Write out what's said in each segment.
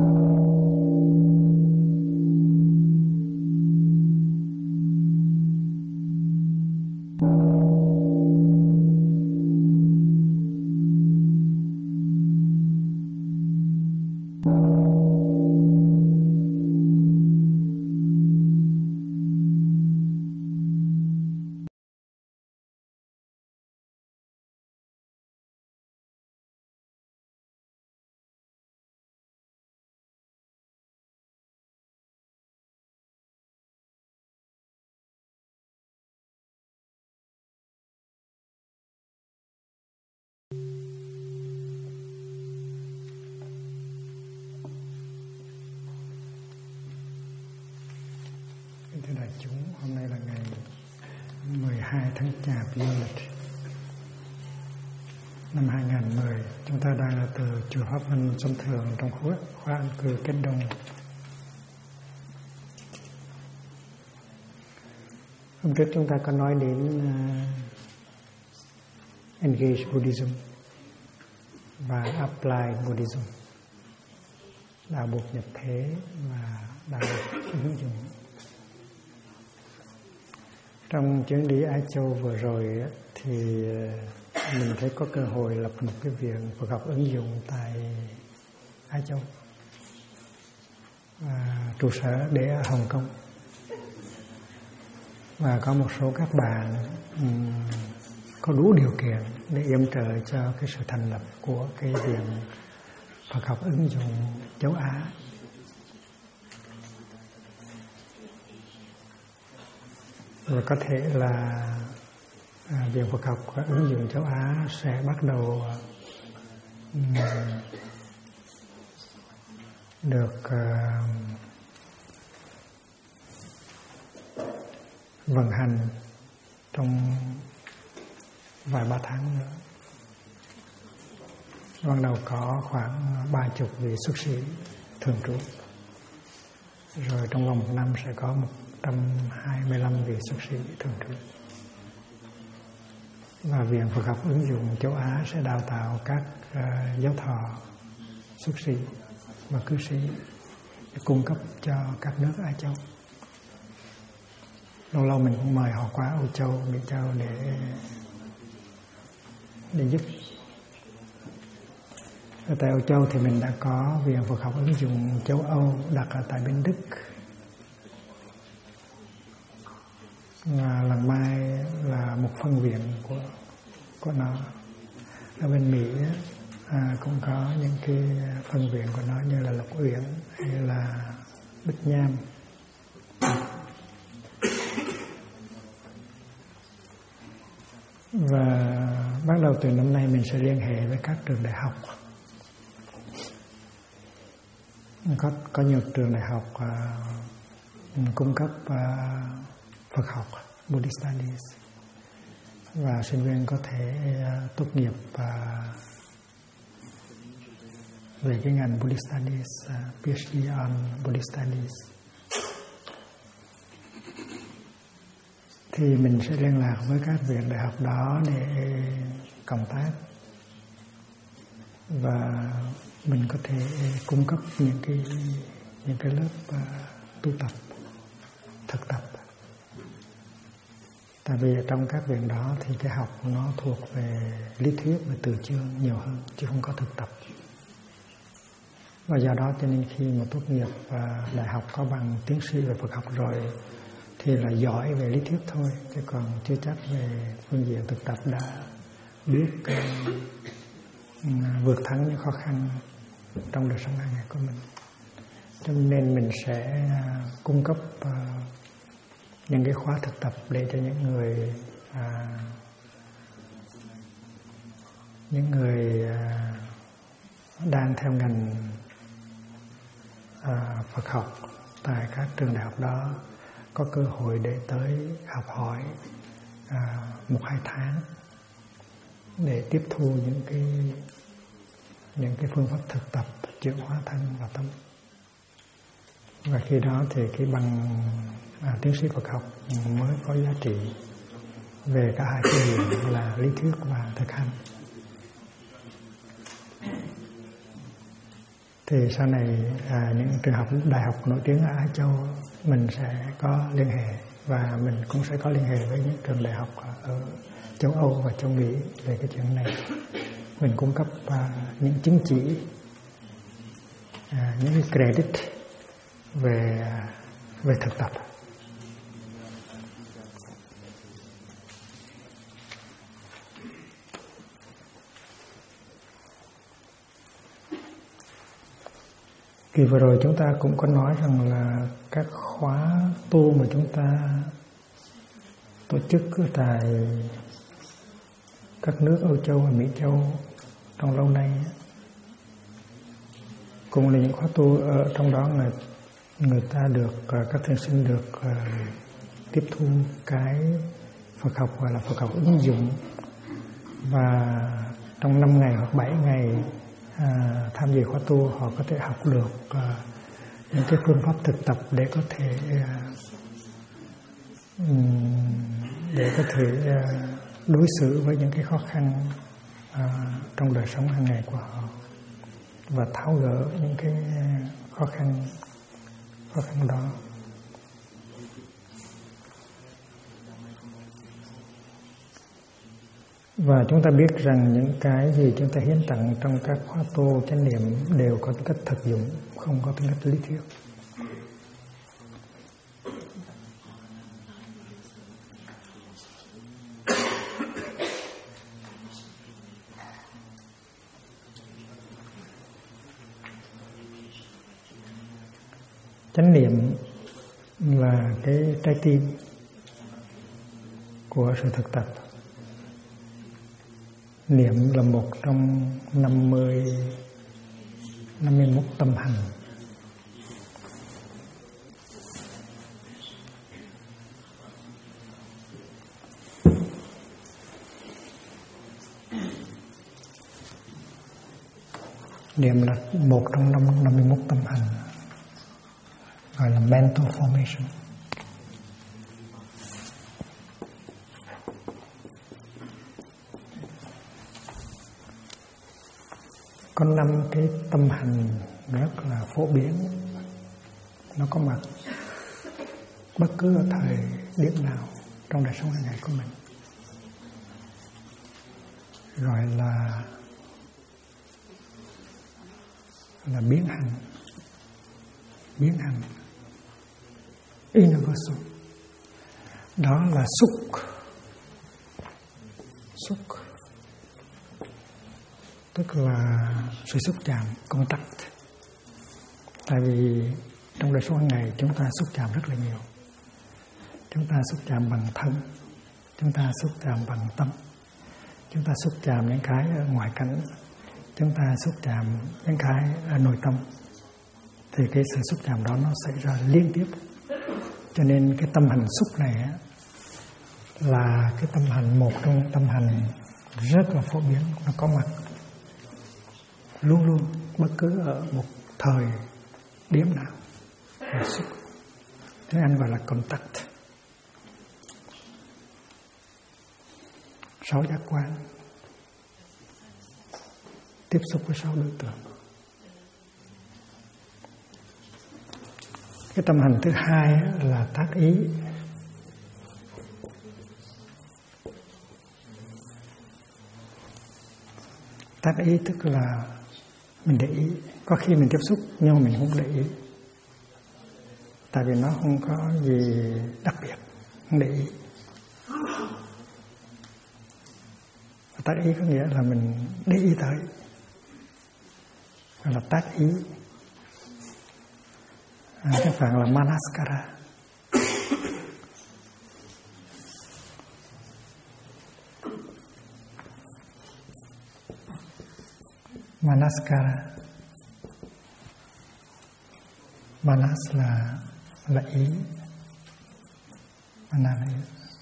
Thưa đại chúng, hôm nay là ngày 12 tháng Chạp dương lịch năm 2010. Chúng ta đang là từ chùa Pháp Vân Xuân Thường trong khóa an cư Kết Đông. Hôm trước chúng ta có nói đến Engage Buddhism và Apply Buddhism, đạo buộc nhập thế và đạo buộc ứng dụng. Trong chuyến đi Á Châu vừa rồi thì mình thấy có cơ hội lập một cái viện Phật học ứng dụng tại Á Châu, trụ sở để ở Hồng Kông, và có một số các bạn có đủ điều kiện để yểm trợ cho cái sự thành lập của cái viện Phật học ứng dụng châu Á. Và có thể là viện Phật học ứng dụng châu Á sẽ bắt đầu được vận hành trong vài ba tháng nữa. Ban đầu có khoảng 30 vị xuất sĩ thường trú, rồi trong vòng 1 năm sẽ có 125 vị xuất sĩ thường trú. Và viện Phật học ứng dụng châu Á sẽ đào tạo các giáo thọ, xuất sĩ và cư sĩ để cung cấp cho các nước Á Châu. Lâu lâu mình cũng mời họ qua Âu Châu, Mỹ Châu để giúp. Ở tại Âu Châu thì mình đã có viện Phật học ứng dụng châu Âu đặt ở tại bên Đức. Và lần mai là một phân viện của nó. Ở bên Mỹ cũng có những cái phân viện của nó như là Lộc Uyển hay là Bích Nham. Và bắt đầu từ năm nay mình sẽ liên hệ với các trường đại học. Có nhiều trường đại học cung cấp Phật học, Buddhist Studies, và sinh viên có thể tốt nghiệp về cái ngành Buddhist Studies, PhD on Buddhist Studies. Thì mình sẽ liên lạc với các viện đại học đó để cộng tác, và mình có thể cung cấp những cái lớp tu tập, thực tập. Tại vì trong các viện đó thì cái học nó thuộc về lý thuyết và từ chương nhiều hơn, chứ không có thực tập. Và do đó cho nên khi mà tốt nghiệp đại học có bằng tiến sĩ về Phật học rồi thì là giỏi về lý thuyết thôi, chứ còn chưa chắc về phương diện thực tập đã biết vượt thắng những khó khăn trong đời sống hàng ngày của mình. Cho nên mình sẽ cung cấp những cái khóa thực tập để cho những người đang theo ngành Phật học tại các trường đại học đó có cơ hội để tới học hỏi 1-2 tháng để tiếp thu những cái phương pháp thực tập chuyển hóa thân và tâm. Và khi đó thì cái bằng tiến sĩ Phật học mới có giá trị về cả hai cái diện là lý thuyết và thực hành. thì sau này những trường học đại học nổi tiếng ở Á Châu mình sẽ có liên hệ, và mình cũng sẽ có liên hệ với những trường đại học ở châu Âu và châu Mỹ về cái chuyện này. Mình cung cấp những chứng chỉ, những cái credit về thực tập. Kỳ vừa rồi chúng ta cũng có nói rằng là các khóa tu mà chúng ta tổ chức tại các nước Âu Châu và Mỹ Châu trong lâu nay, cũng là những khóa tu ở trong đó người ta được, các thiền sinh được tiếp thu cái Phật học gọi là Phật học ứng dụng, và trong 5 ngày hoặc 7 ngày tham dự khóa tu họ có thể học được những cái phương pháp thực tập để có thể đối xử với những cái khó khăn trong đời sống hàng ngày của họ, và tháo gỡ những cái khó khăn đó. Và chúng ta biết rằng những cái gì chúng ta hiến tặng trong các khóa tu chánh niệm đều có tính cách thực dụng, không có tính cách lý thuyết. Chánh niệm là cái trái tim của sự thực tập. Niệm là một trong 51 tâm hành. Niệm là một trong 51 tâm hành, gọi là mental formation. Có 5 cái tâm hành rất là phổ biến, nó có mặt bất cứ ở thời điểm nào trong đời sống hàng ngày của mình, gọi là biến hành, universal. Đó là xúc, tức là sự xúc chạm, contact. Tại vì trong đời sống hàng ngày chúng ta xúc chạm rất là nhiều. Chúng ta xúc chạm bằng thân, chúng ta xúc chạm bằng tâm, chúng ta xúc chạm những cái ở ngoài cảnh, chúng ta xúc chạm những cái ở nội tâm. Thì cái sự xúc chạm đó nó xảy ra liên tiếp. Cho nên cái tâm hành xúc này là cái tâm hành, một trong tâm hành rất là phổ biến, nó có mặt luôn luôn bất cứ ở một thời điểm nào là xúc. Tiếng Anh gọi là contact. 6 giác quan tiếp xúc với 6 đối tượng. Cái tâm hành thứ hai là tác ý. Tác ý tức là mình để ý. Có khi mình tiếp xúc nhưng mà mình không để ý, tại vì nó không có gì đặc biệt, không để ý. Tác ý có nghĩa là mình để ý tới, gọi là tác ý. Tiếng Phạn là manaskara. Manas là ý, Manas là ý.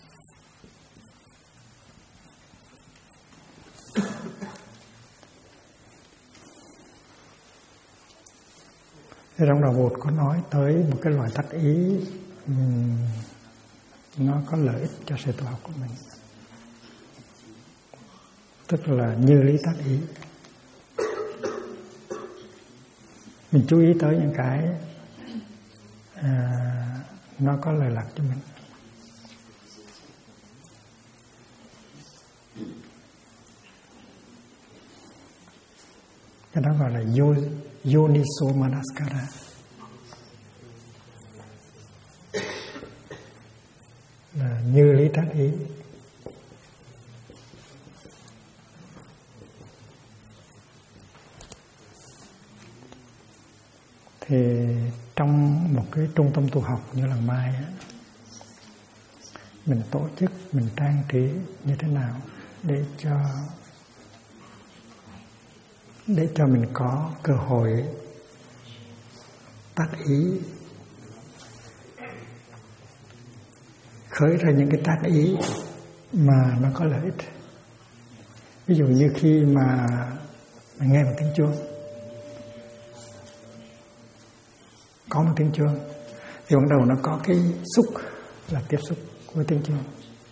Thì trong đạo Bụt có nói tới một cái loại tác ý, nó có lợi ích cho sự tu học của mình, tức là như lý tác ý. Mình chú ý tới những cái nó có lợi lạc cho mình. Cái đó gọi là Yoniso Manaskara. Là như lý tác ý. Thì trong một cái trung tâm tu học như Làng Mai á, mình tổ chức, mình trang trí như thế nào để cho mình có cơ hội tác ý, khởi ra những cái tác ý mà nó có lợi ích. Ví dụ như khi mà mình nghe một tiếng chuông, có một tiếng chuông thì ban đầu nó có cái xúc là tiếp xúc với tiếng chuông,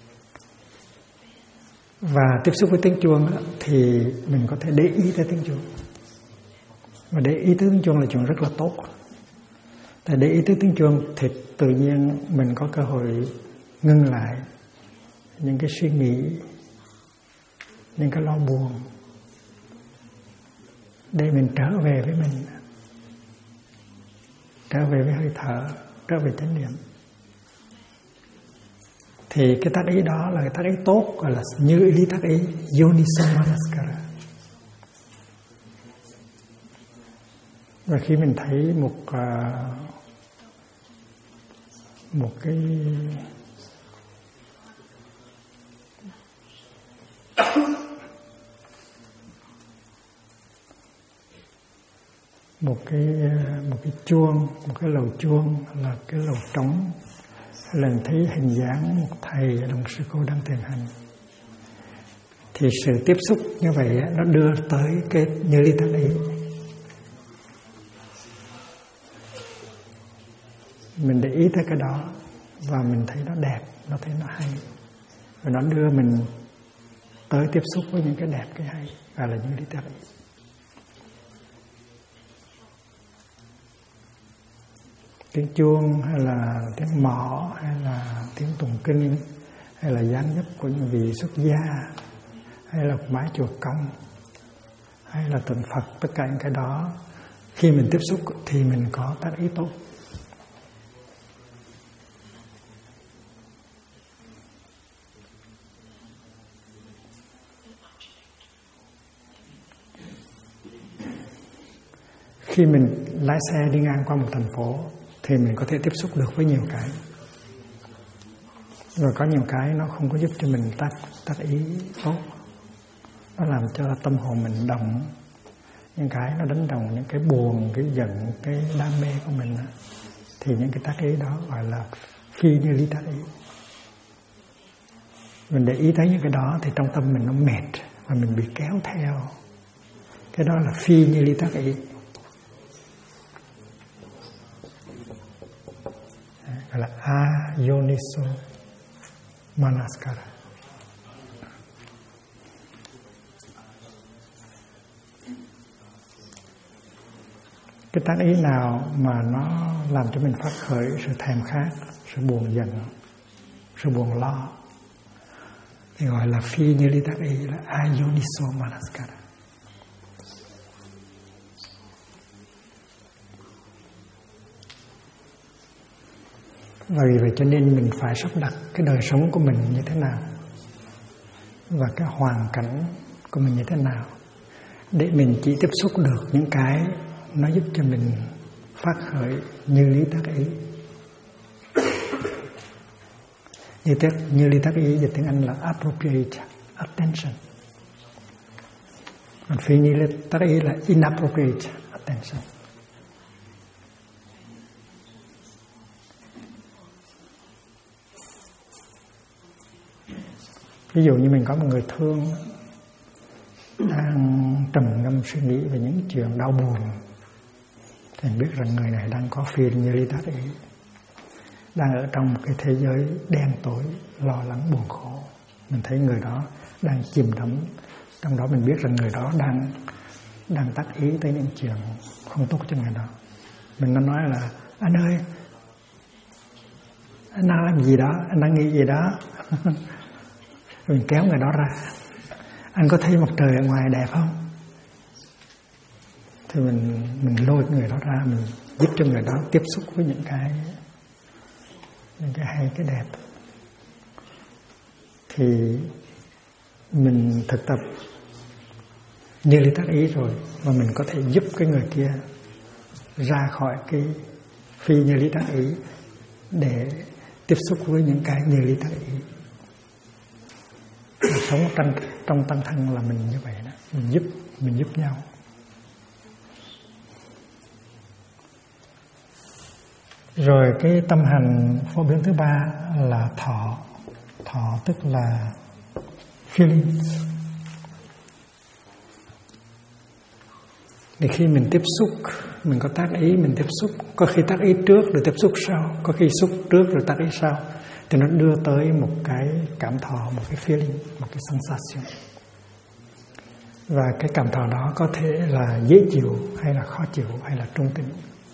và tiếp xúc với tiếng chuông đó, thì mình có thể để ý tới tiếng chuông, và để ý tới tiếng chuông là chuyện rất là tốt. Tại để ý tới tiếng chuông thì tự nhiên mình có cơ hội ngưng lại những cái suy nghĩ, những cái lo buồn, để mình trở về với mình, trở về với hơi thở, trở về chánh niệm. Thì cái tác ý đó là cái tác ý tốt, gọi là như lý tác ý, Yoniso Manaskara. Và khi mình thấy một cái chuông, một cái lầu chuông là cái lầu trống, lần thấy hình dáng một thầy đồng sư cô đang thiền hành, thì sự tiếp xúc như vậy nó đưa tới cái như lý tác ý. Mình để ý tới cái đó và mình thấy nó đẹp, nó thấy nó hay, và nó đưa mình tới tiếp xúc với những cái đẹp, cái hay, gọi là như lý tác ý. Tiếng chuông hay là tiếng mõ hay là tiếng tụng kinh hay là dáng dấp của những vị xuất gia hay là mái chùa công hay là tượng Phật, tất cả những cái đó khi mình tiếp xúc thì mình có tác ý tốt. Khi mình lái xe đi ngang qua một thành phố thì mình có thể tiếp xúc được với nhiều cái, rồi có nhiều cái nó không có giúp cho mình tác ý tốt, nó làm cho tâm hồn mình động, những cái nó đánh đồng những cái buồn, cái giận, cái đam mê của mình, thì những cái tác ý đó gọi là phi như lý tác ý. Mình để ý tới những cái đó thì trong tâm mình nó mệt và mình bị kéo theo, cái đó là phi như lý tác ý, gọi là Ayoniso Manaskara. Cái tác ý nào mà nó làm cho mình phát khởi sự thèm khát, sự buồn giận, sự buồn lo, thì gọi là phi như lý tác ý, là Ayoniso Manaskara. Và vì vậy cho nên mình phải sắp đặt cái đời sống của mình như thế nào và cái hoàn cảnh của mình như thế nào để mình chỉ tiếp xúc được những cái nó giúp cho mình phát khởi như lý tác ý. Như lý tác ý dịch tiếng Anh là appropriate attention, còn phi như lý tác ý là inappropriate attention. Ví dụ như mình có một người thương đang trầm ngâm suy nghĩ về những chuyện đau buồn, thì mình biết rằng người này đang có phi như lý tác ý, đang ở trong một cái thế giới đen tối, lo lắng buồn khổ. Mình thấy người đó đang chìm đắm trong đó, mình biết rằng người đó đang đang tác ý tới những chuyện không tốt cho người đó. Mình nó nói là anh ơi, anh đang làm gì đó, anh đang nghĩ gì đó. Mình kéo người đó ra. Anh có thấy mặt trời ở ngoài đẹp không? Thì mình lôi người đó ra, mình giúp cho người đó tiếp xúc với những cái hay, cái đẹp. Thì mình thực tập như lý tác ý rồi, và mình có thể giúp cái người kia ra khỏi cái phi như lý tác ý để tiếp xúc với những cái như lý tác ý. Sống trong tăng thân là mình như vậy đó, mình giúp nhau. Rồi cái tâm hành phổ biến thứ ba là thọ. Thọ tức là feelings. Thì khi mình tiếp xúc, mình có tác ý, mình tiếp xúc, có khi tác ý trước rồi tiếp xúc sau, có khi xúc trước rồi tác ý sau, thì nó đưa tới một cái cảm thọ, một cái feeling, một cái sensation. Và cái cảm thọ đó có thể là dễ chịu hay là khó chịu hay là trung tính.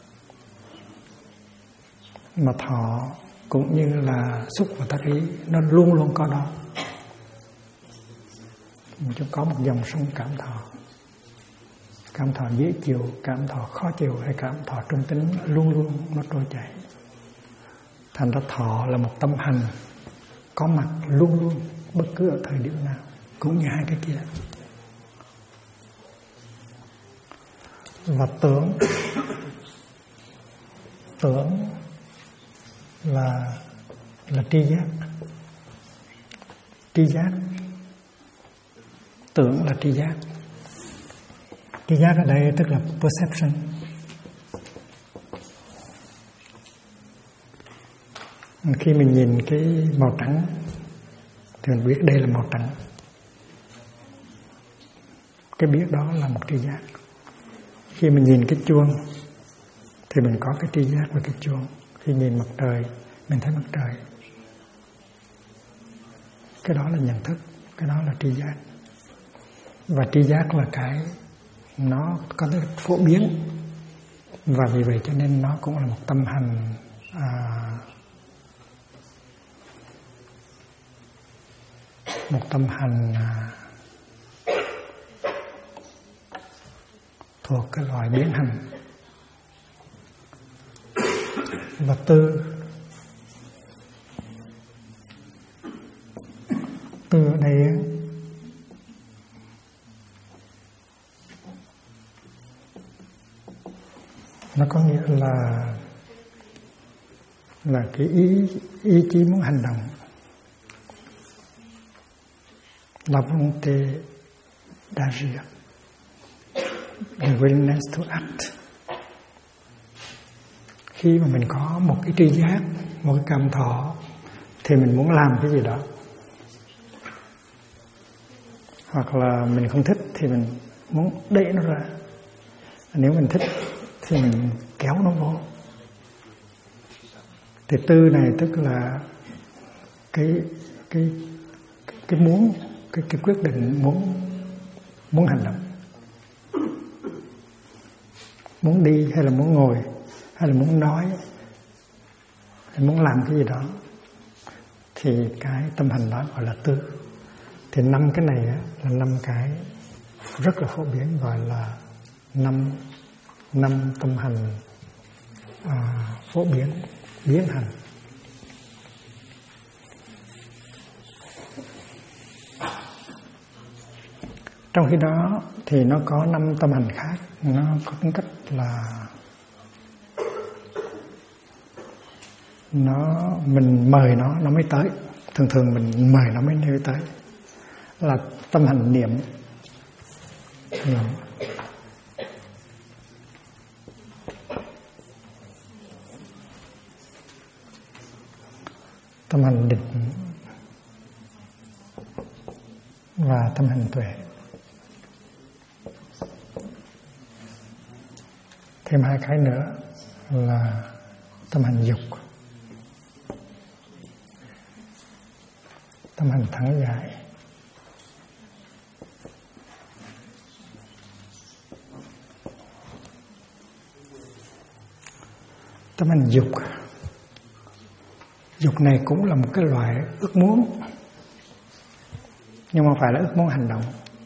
Mà thọ cũng như là xúc và tác ý, nó luôn luôn có đó. Mình chỉ có một dòng sông cảm thọ. Cảm thọ dễ chịu, cảm thọ khó chịu hay cảm thọ trung tính, luôn luôn nó trôi chảy. Thành ra thọ là một tâm hành có mặt luôn luôn, bất cứ ở thời điểm nào, cũng như hai cái kia. Và tưởng là tri giác. Tri giác, tưởng là tri giác. Tri giác ở đây tức là perception. Khi mình nhìn cái màu trắng thì mình biết đây là màu trắng. Cái biết đó là một tri giác. Khi mình nhìn cái chuông thì mình có cái tri giác về cái chuông. Khi nhìn mặt trời, mình thấy mặt trời. Cái đó là nhận thức, cái đó là tri giác. Và tri giác là cái nó có thể phổ biến. Và vì vậy cho nên nó cũng là một tâm hành thuộc cái loại biến hành. Và tư ở đây nó có nghĩa là cái ý chí muốn hành động, la volonté d'agir, the willingness to act. Khi mà mình có một cái tri giác, một cái cảm thọ thì mình muốn làm cái gì đó. Hoặc là mình không thích thì mình muốn đẩy nó ra. Nếu mình thích thì mình kéo nó vô. Thì tư này tức là cái muốn, cái quyết định muốn hành động. Muốn đi hay là muốn ngồi, hay là muốn nói, hay muốn làm cái gì đó, thì cái tâm hành đó gọi là tư. Thì 5 cái này là 5 cái rất là phổ biến, gọi là năm tâm hành phổ biến hành. Trong khi đó thì nó có 5 tâm hành khác, nó có tính cách là mình mời nó mới tới. Thường mình mời nó mới tới. Là tâm hành niệm. Tâm hành định và tâm hành tuệ. Thêm 2 cái nữa là tâm hành dục, tâm hành thắng giải. tâm hành dục. Dục này cũng là một cái loại ước muốn, nhưng mà phải là ước muốn hành động.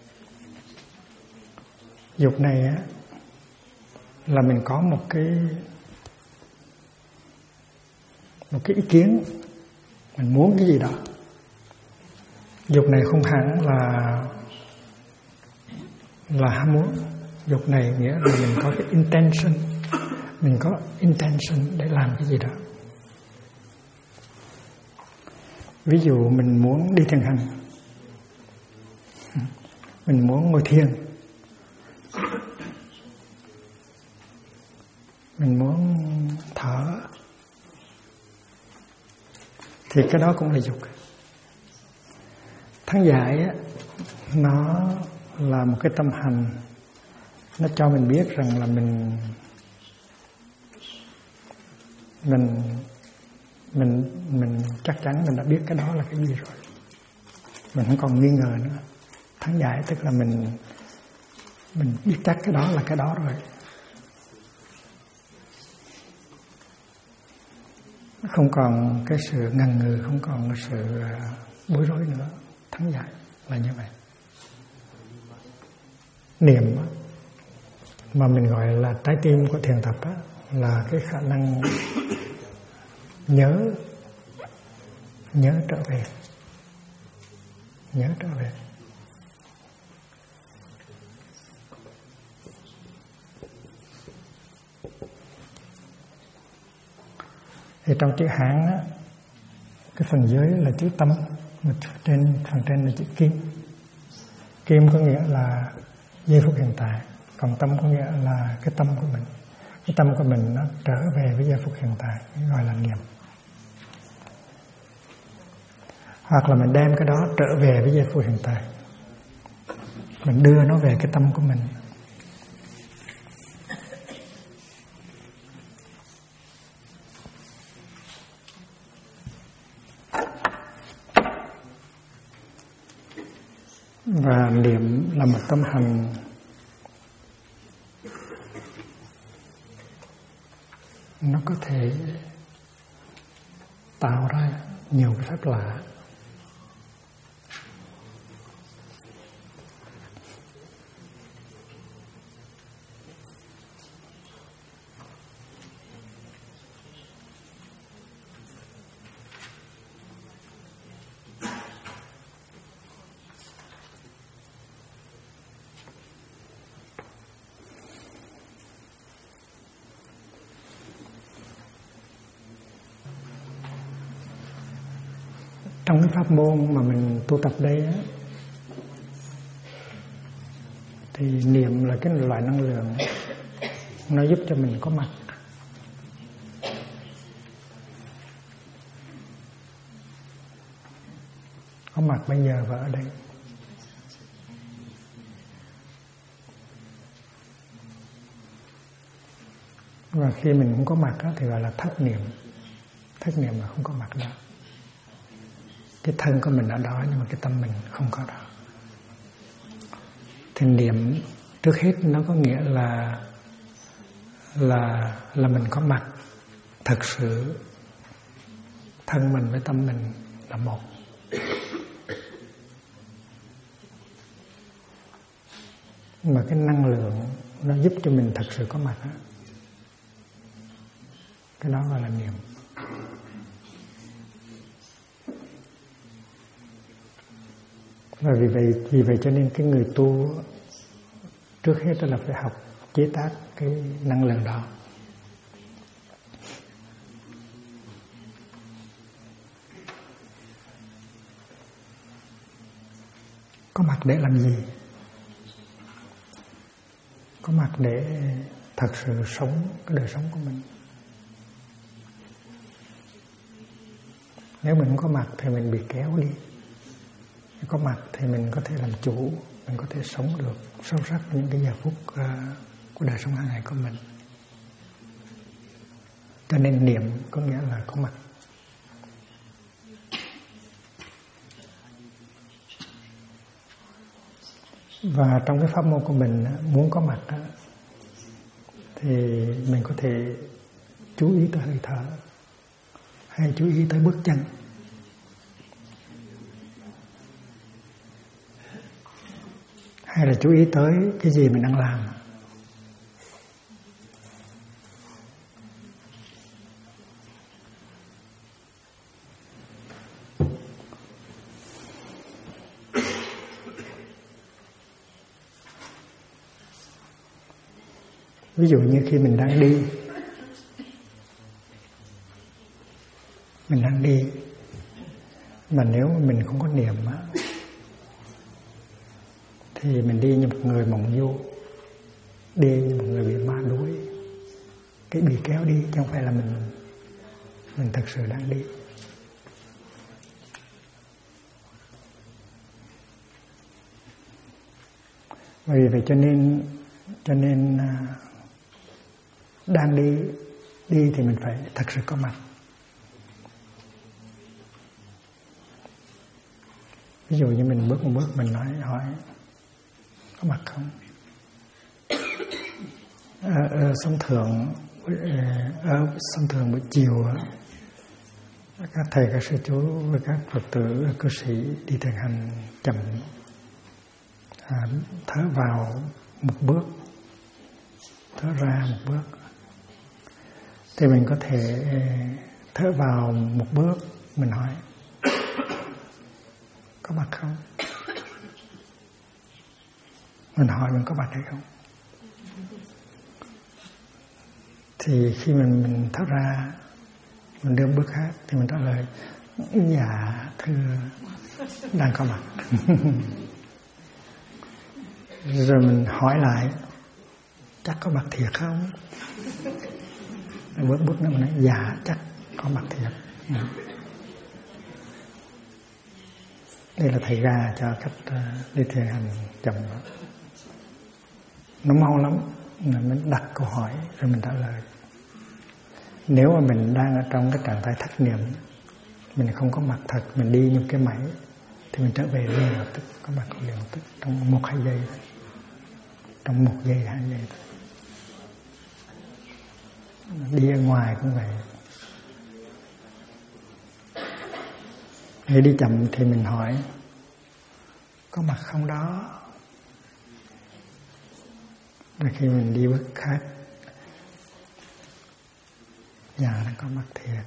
Dục này á, là mình có một cái ý kiến, mình muốn cái gì đó. Dục này không hẳn là ham muốn. Dục này nghĩa là mình có cái intention, mình có intention để làm cái gì đó. Ví dụ mình muốn đi thiền hành, mình muốn ngồi thiền, mình muốn thở, thì cái đó cũng là dục. Tháng Giải á, nó là một cái tâm hành, nó cho mình biết rằng là mình chắc chắn mình đã biết cái đó là cái gì rồi, mình không còn nghi ngờ nữa. Tháng Giải tức là mình biết chắc cái đó là cái đó rồi, không còn cái sự ngần ngừ, không còn cái sự bối rối nữa. Tháng Giải là như vậy. Niệm mà mình gọi là trái tim của thiền tập á, là cái khả năng nhớ trở về. Thì trong chữ Hán á, cái phần dưới là chữ tâm, phần trên là chữ kim. Kim có nghĩa là giây phút hiện tại, còn tâm có nghĩa là cái tâm của mình. Cái tâm của mình nó trở về với giây phút hiện tại, gọi là niệm. Hoặc là mình đem cái đó trở về với giây phút hiện tại, mình đưa nó về cái tâm của mình. Và niệm là một tâm hành nó có thể tạo ra nhiều cái phép lạ. Trong cái pháp môn mà mình tu tập đây á, thì niệm là cái loại năng lượng nó giúp cho mình có mặt. Có mặt bây giờ và ở đây. Và khi mình không có mặt á, thì gọi là thất niệm. Thất niệm là không có mặt đó. Cái thân của mình ở đó nhưng mà cái tâm mình không có đó. Thì niệm trước hết nó có nghĩa là mình có mặt thật sự, thân mình với tâm mình là một. Mà cái năng lượng nó giúp cho mình thật sự có mặt đó. Cái đó gọi là niệm. Và vì vậy cho nên cái người tu trước hết là phải học chế tác cái năng lượng đó. Có mặt để làm gì? Có mặt để thật sự sống cái đời sống của mình. Nếu mình không có mặt thì mình bị kéo đi. Có mặt thì mình có thể làm chủ, mình có thể sống được sâu sắc những cái giờ phút của đời sống hàng ngày của mình. Cho nên niệm có nghĩa là có mặt. Và trong cái pháp môn của mình muốn có mặt thì mình có thể chú ý tới hơi thở hay chú ý tới bước chân? Hay là chú ý tới cái gì mình đang làm? Ví dụ như khi mình đang đi mà nếu mình không có niệm thì mình đi như một người mộng du, đi như một người bị ma đuối, cái bị kéo đi chứ không phải là mình thật sự đang đi. Vì vậy cho nên đang đi thì mình phải thật sự có mặt. Ví dụ như mình bước một bước mình hỏi có mặt không? Thông thường buổi chiều các thầy các sư chú với các Phật tử cư sĩ đi thiền hành chậm, thở vào một bước, thở ra một bước, thì mình có thể thở vào một bước mình hỏi có mặt không? Mình hỏi mình có mặt hay không? Thì khi mình thở ra, mình đưa bước khác thì mình trả lời dạ thưa đang có mặt. Rồi mình hỏi lại chắc có mặt thiệt không? Bước nữa mình nói dạ chắc có mặt thiệt. Đây là thầy ra cho cách đi thiền hành chậm. Nó mau lắm, mình đặt câu hỏi rồi mình trả lời. Nếu mà mình đang ở trong cái trạng thái thất niệm, mình không có mặt thật, mình đi như cái máy, thì mình trở về liền lập tức, có mặt liền lập tức, trong 1-2 giây thôi. Trong 1 giây 2 giây thôi. Đi ở ngoài cũng vậy. Nếu đi chậm thì mình hỏi có mặt không đó. Rồi khi mình đi bước khác, dạ nó có mặt thiệt.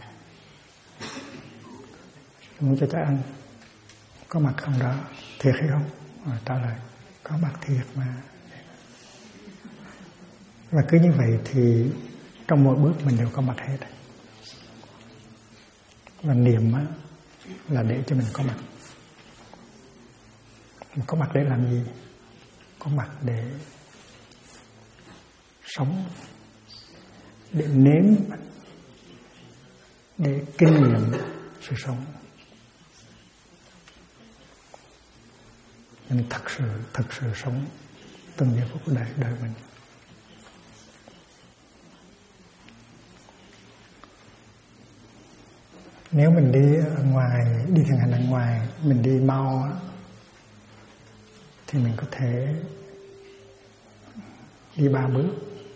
Muốn cho chắc ăn có mặt không đó, thiệt hay không? Trả lời có mặt thiệt mà. Và cứ như vậy thì trong mỗi bước mình đều có mặt hết. Và niệm là để cho mình có mặt. Mình có mặt để làm gì? Có mặt để sống, để nếm, để kinh nghiệm sự sống. Mình thật sự sống từng giây phút của đời mình. Nếu mình đi ở ngoài, đi thiền hành ở ngoài, mình đi mau thì mình có thể đi 3 bước.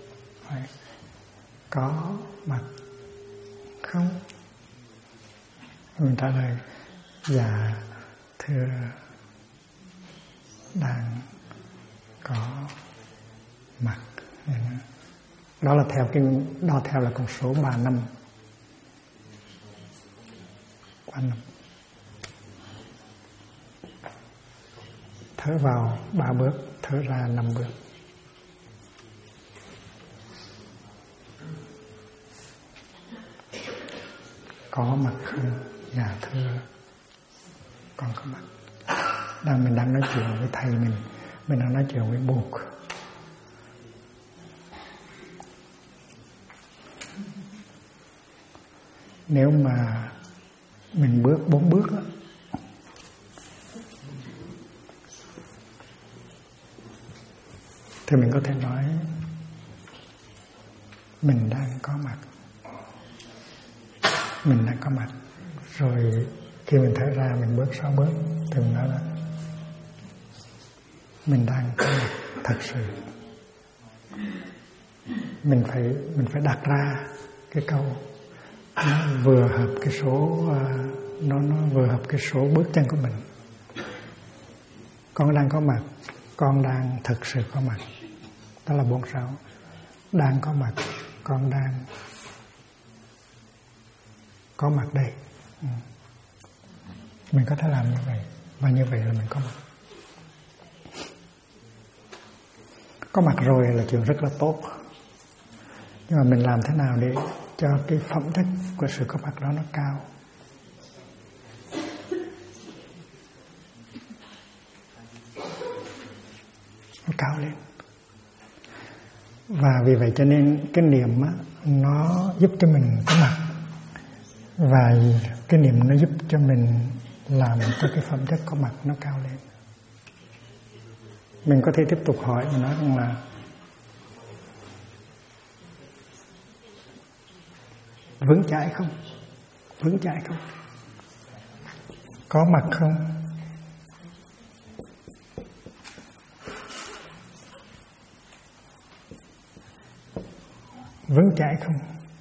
Có mặt không? Mình trả lời dạ thưa đang có mặt. Đó là đo theo là con số 3 năm. 3 năm. Thở vào 3 bước, thở ra 5 bước. Có mặt không? Dạ thưa con có mặt. Mình đang nói chuyện với thầy mình đang nói chuyện với Bụt. Nếu mà mình bước 4 bước đó, thì mình có thể nói mình đang có mặt. Mình đang có mặt. Rồi khi mình thở ra mình bước 6 bước thì mình nói là mình đang có mặt thật sự. Mình phải đặt ra cái câu nó vừa hợp cái số, nó vừa hợp cái số bước chân của mình. Con đang có mặt, con đang thực sự có mặt. Đó là 46. Đang có mặt, con đang có mặt đây. Mình có thể làm như vậy, và như vậy là mình có mặt. Có mặt rồi là chuyện rất là tốt. Nhưng mà mình làm thế nào để cho cái phẩm chất của sự có mặt đó nó cao? Nó cao lên. Và vì vậy cho nên cái niệm á, nó giúp cho mình có mặt. Và cái niệm nó giúp cho mình làm cho cái phẩm chất có mặt nó cao lên. Mình có thể tiếp tục hỏi và nói rằng là vững chãi không? Vững chãi không? Có mặt không? Vững chãi không?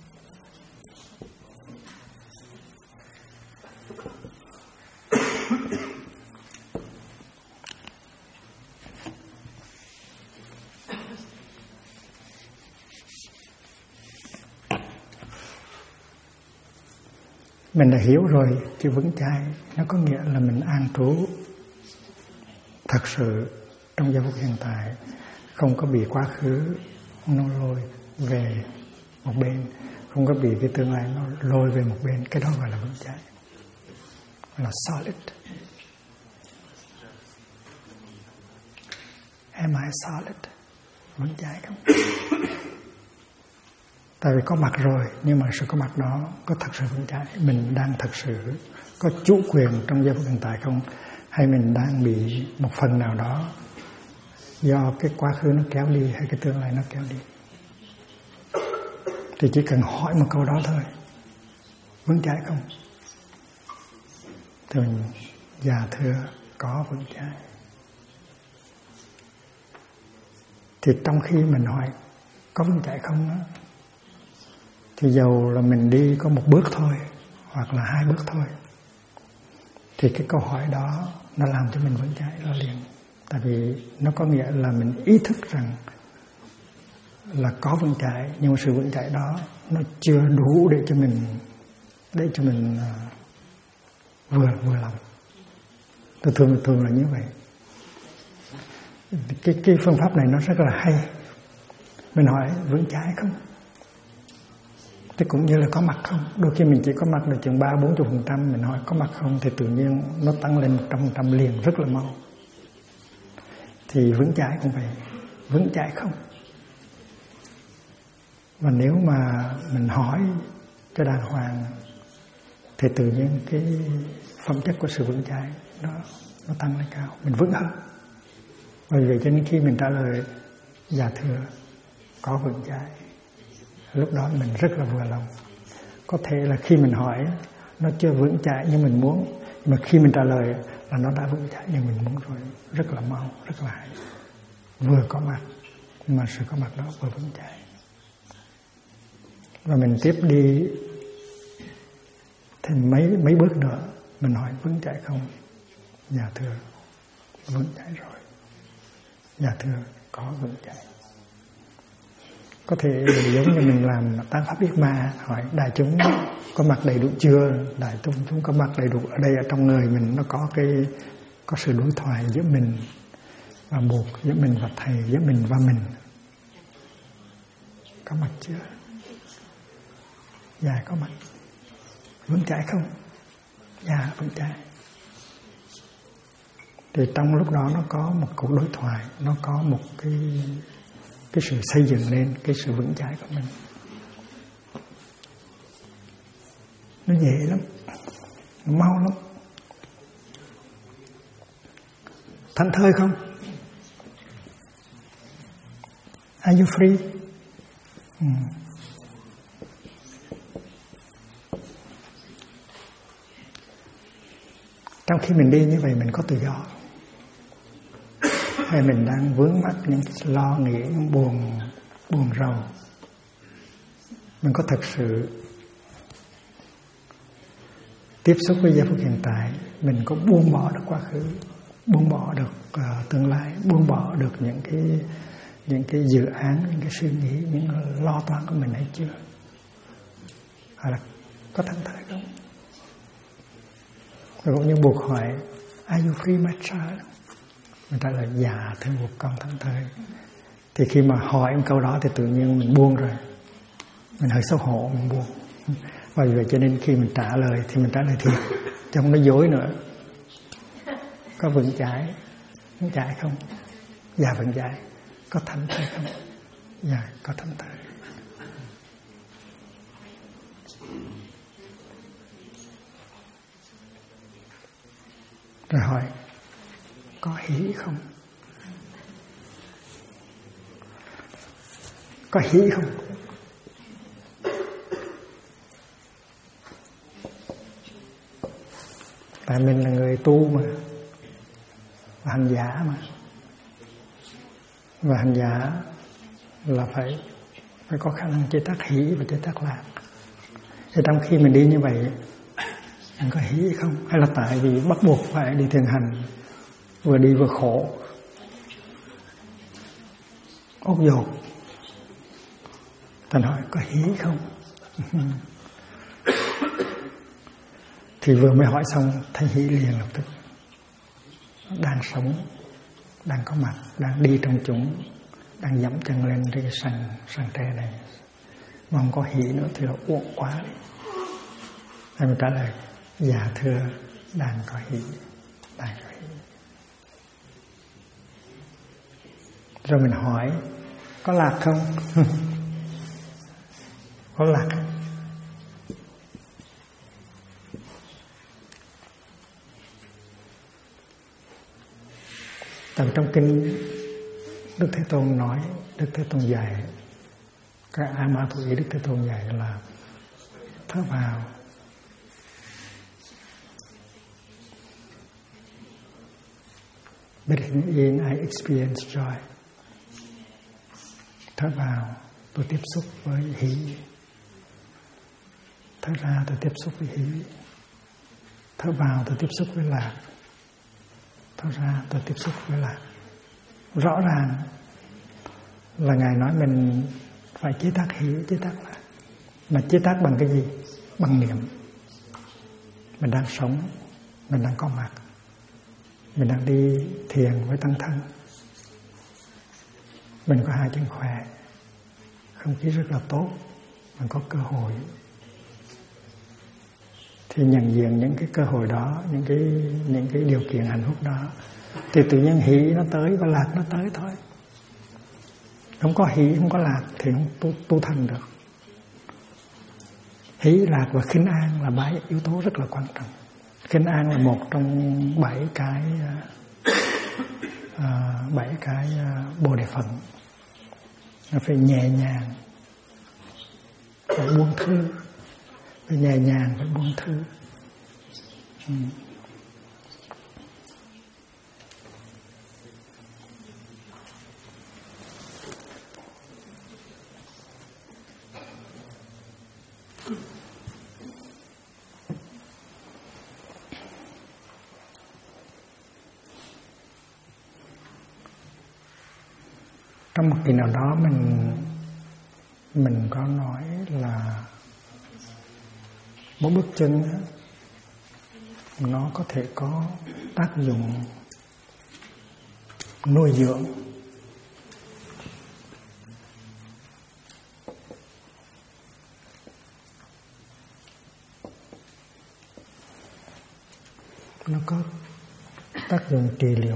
Mình đã hiểu rồi, chữ vững chãi nó có nghĩa là mình an trú thật sự trong giây phút hiện tại, không có bị quá khứ nó lôi về một bên, không có bị cái tương lai nó lôi về một bên. Cái đó gọi là vững chãi, gọi là solid. Am I solid? Vững chãi không? Tại vì có mặt rồi, nhưng mà sự có mặt đó có thật sự vững chãi. Mình đang thật sự có chủ quyền trong giây phút hiện tại không? Hay mình đang bị một phần nào đó do cái quá khứ nó kéo đi, hay cái tương lai nó kéo đi? Thì chỉ cần hỏi một câu đó thôi. Vững chãi không? Thì mình dạ thưa có vững chãi. Thì trong khi mình hỏi có vững chãi không đó, thì dầu là mình đi có một bước thôi hoặc là 2 bước thôi, thì cái câu hỏi đó nó làm cho mình vững chãi đó liền. Tại vì nó có nghĩa là mình ý thức rằng là có vững chãi, nhưng mà sự vững chãi đó nó chưa đủ để cho mình vừa lòng. Thường là như vậy. Cái phương pháp này nó rất là hay. Mình hỏi vững chãi không? Thì cũng như là có mặt không. Đôi khi mình chỉ có mặt được chừng 30-40%, mình hỏi có mặt không thì tự nhiên nó tăng lên 100% liền rất là mau. Thì vững chãi cũng vậy. Vững chãi không? Và nếu mà mình hỏi cho đàng hoàng thì tự nhiên cái phẩm chất của sự vững chãi nó tăng lên cao, mình vững hơn. Bởi vậy cho nên khi mình trả lời dạ thưa có vững chãi, lúc đó mình rất là vừa lòng. Có thể là khi mình hỏi nó chưa vững chãi như mình muốn, nhưng mà khi mình trả lời là nó đã vững chãi như mình muốn rồi, rất là mau, rất là hay. Vừa có mặt, nhưng mà sự có mặt đó vừa vững chãi. Và mình tiếp đi thêm mấy bước nữa, mình hỏi vững chãi không? Dạ thưa vững chãi rồi. Dạ thưa có vững chãi. Có thể giống như mình làm tán pháp biết ma, hỏi đại chúng có mặt đầy đủ chưa? Đại chúng có mặt đầy đủ ở đây, ở trong người mình nó có sự đối thoại giữa mình và Bụt, giữa mình và thầy, giữa mình và mình. Có mặt chưa? Dạ có mặt. Vững chãi không? Dạ vững chãi. Thì trong lúc đó nó có một cuộc đối thoại, nó có một cái sự xây dựng lên cái sự vững chãi của mình. Nó dễ lắm, nó mau lắm. Thảnh thơi không? Are you free? Trong khi mình đi như vậy mình có tự do. Hay mình đang vướng mắc những lo nghĩ, buồn rầu, mình có thật sự tiếp xúc với giây phút hiện tại, mình có buông bỏ được quá khứ, buông bỏ được tương lai, buông bỏ được những cái dự án, những cái suy nghĩ, những lo toan của mình hay chưa? Hoặc là có thảnh thơi không? Rồi cũng như buộc hỏi, are you free my child? Mình trả lời dạ thưa một con thảnh thơi. Thì khi mà hỏi một câu đó thì tự nhiên mình buông rồi, mình hơi xấu hổ, mình buông. Và vì vậy cho nên khi mình trả lời thì mình trả lời thiệt, chứ không nói dối nữa. Có vững chãi không? Dạ vững chãi. Có thảnh thơi không? Dạ có thảnh thơi. Rồi hỏi, có hỷ không? Có hỷ không? Tại mình là người tu mà, hành giả mà, và hành giả là phải có khả năng chế tác hỷ và chế tác lạc. Thì trong khi mình đi như vậy, mình có hỷ không? Hay là tại vì bắt buộc phải đi thiền hành, vừa đi vừa khổ, ốt dột? Thành hỏi có hỷ không? Thì vừa mới hỏi xong thấy hỷ liền lập tức. Đang sống, đang có mặt, đang đi trong chúng, đang dẫm chân lên cái sàn tre này, mà không có hỷ nữa thì là uổng quá đi. Nên mình trả lời dạ thưa, đang có hỷ, đang có hỷ. Rồi mình hỏi có lạc không? Có lạc không? Tại trong kinh Đức Thế Tôn nói, Đức Thế Tôn dạy, cái A Ma Thủ Ý Đức Thế Tôn dạy là thở vào, breathing in I experience joy. Thở vào tôi tiếp xúc với hỷ, thở ra tôi tiếp xúc với hỷ, thở vào tôi tiếp xúc với lạc, thở ra tôi tiếp xúc với lạc. Rõ ràng là Ngài nói mình phải chế tác hỷ, chế tác lạc. Mà chế tác bằng cái gì? Bằng niệm. Mình đang sống, mình đang có mặt, mình đang đi thiền với tăng thân, mình có hai chân khỏe, không khí rất là tốt, mình có cơ hội thì nhận diện những cái cơ hội đó, những cái điều kiện hạnh phúc đó, thì tự nhiên hỷ nó tới và lạc nó tới thôi. Không có hỷ, không có lạc thì không tu thành được. Hỷ, lạc và khinh an là 3 yếu tố rất là quan trọng. Khinh an là một trong 7 cái bồ đề phận. Nó phải nhẹ nhàng, phải buông thư, phải nhẹ nhàng, phải buông thư. Trong một kỳ nào đó mình có nói là mỗi bước chân nó có thể có tác dụng nuôi dưỡng. Nó có tác dụng trị liệu.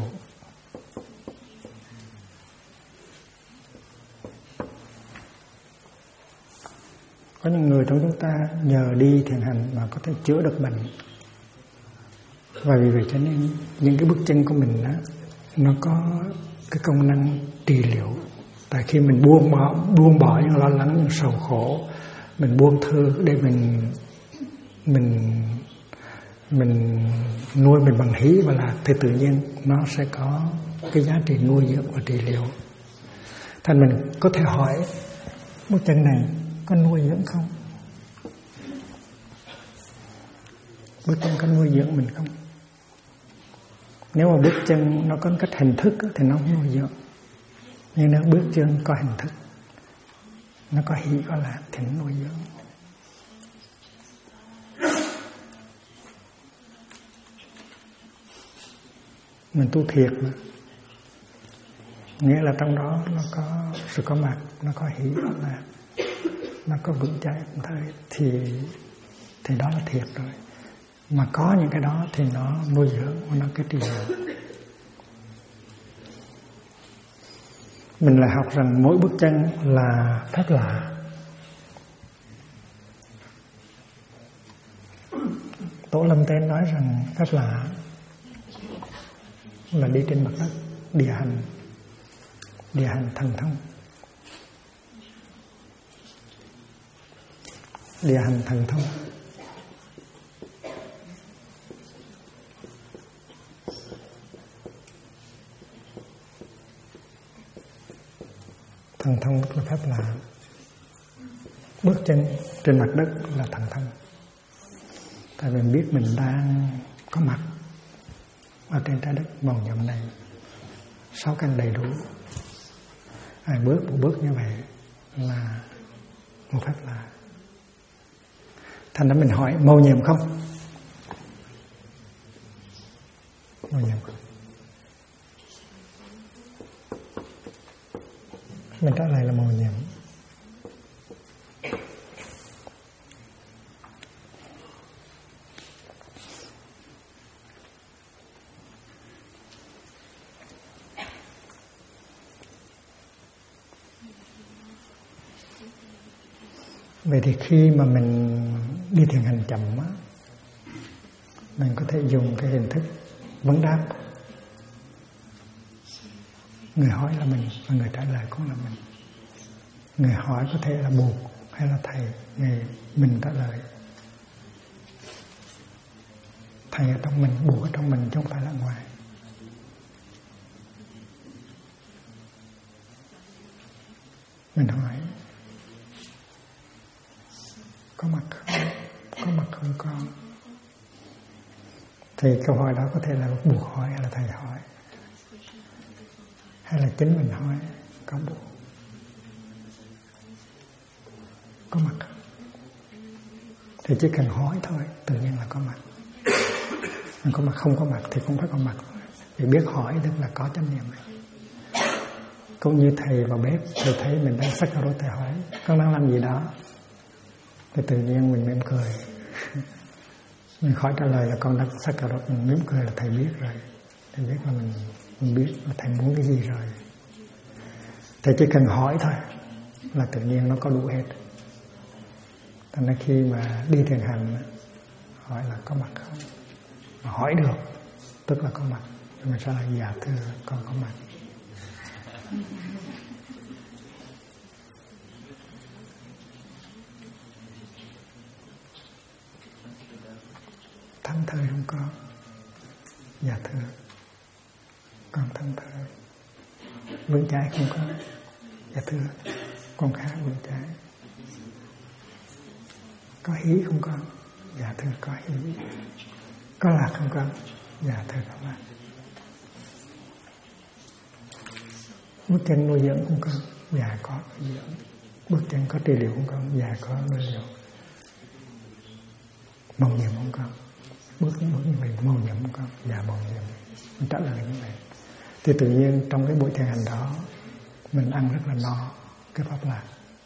Có những người trong chúng ta nhờ đi thiền hành mà có thể chữa được bệnh. Và vì vậy cho nên những cái bước chân của mình đó, nó có cái công năng trị liệu. Tại khi mình buông bỏ những lo lắng, những sầu khổ, mình buông thư để mình nuôi mình bằng hỷ và lạc, thì tự nhiên nó sẽ có cái giá trị nuôi dưỡng và trị liệu. Thành mình có thể hỏi bước chân này có nuôi dưỡng không? Bước chân có nuôi dưỡng mình không? Nếu mà bước chân nó có cách hình thức thì nó không nuôi dưỡng. Nhưng nếu bước chân có hình thức, nó có hỷ có lạc thì nó nuôi dưỡng. Mình tu thiệt mà, nghĩa là trong đó nó có sự có mặt, nó có hỷ có lạc, nó có vững chãi thì đó là thiệt rồi. Mà có những cái đó thì nó nuôi dưỡng, nó cái trì dưỡng. Mình lại học rằng mỗi bước chân là phép lạ. Tổ Lâm Tên nói rằng phép lạ là đi trên mặt đất, địa hành thần thông. Địa hành thần thông. Thần thông là phép lạ. Bước chân trên mặt đất là thần thông. Tại vì biết mình đang có mặt ở trên trái đất màu nhiệm này, 6 căn đầy đủ. Ai bước một bước như vậy là một phép lạ. Thành ra mình hỏi màu nhiệm không? Màu nhiệm không? Mình trả lời là màu nhiệm. Vậy thì khi mà mình đi thiền hành chậm á, mình có thể dùng cái hình thức vấn đáp. Người hỏi là mình và người trả lời cũng là mình. Người hỏi có thể là buộc hay là thầy, mình trả lời. Thầy ở trong mình, buộc ở trong mình chứ không phải là ngoài. Mình hỏi có mặt không? Có mặt không con? Thì câu hỏi đó có thể là buộc hỏi hay là thầy hỏi, hay là chính mình hỏi có buộc. Có mặt không? Thì chỉ cần hỏi thôi, tự nhiên là có mặt. Mình có mặt không có mặt thì không phải có mặt. Vì biết hỏi tức là có chánh niệm này. Cũng như thầy vào bếp, thầy thấy mình đang sắc rốt, thầy hỏi con đang làm gì đó, thì tự nhiên mình mỉm cười. Mình khỏi trả lời là con đang sắc rốt, mình mỉm cười là thầy biết rồi. Thầy biết là mình biết là thầy muốn cái gì rồi. Thầy chỉ cần hỏi thôi là tự nhiên nó có đủ hết. Thành ra khi mà đi thiền hành hỏi là có mặt không, mà hỏi được tức là có mặt. Mình sẽ là dạ thưa con có mặt. Thẫn thờ không con? Dạ thưa con thẫn thờ. Vững chãi không con? Dạ thưa con khá vững chãi. Có hí không con? Dạ thưa có hí. Có lạc không con? Dạ thưa có lạc. Bước chân nuôi dưỡng không con? Dạ có nuôi dưỡng. Bước chân có trị liệu không con? Dạ có nuôi dưỡng. Màu nhiệm không con? Bước như vậy màu nhiệm không con? Dạ màu nhiệm. Mình trả lời như vậy. Thì tự nhiên trong cái buổi thiền hành đó mình ăn rất là no cái pháp lạc.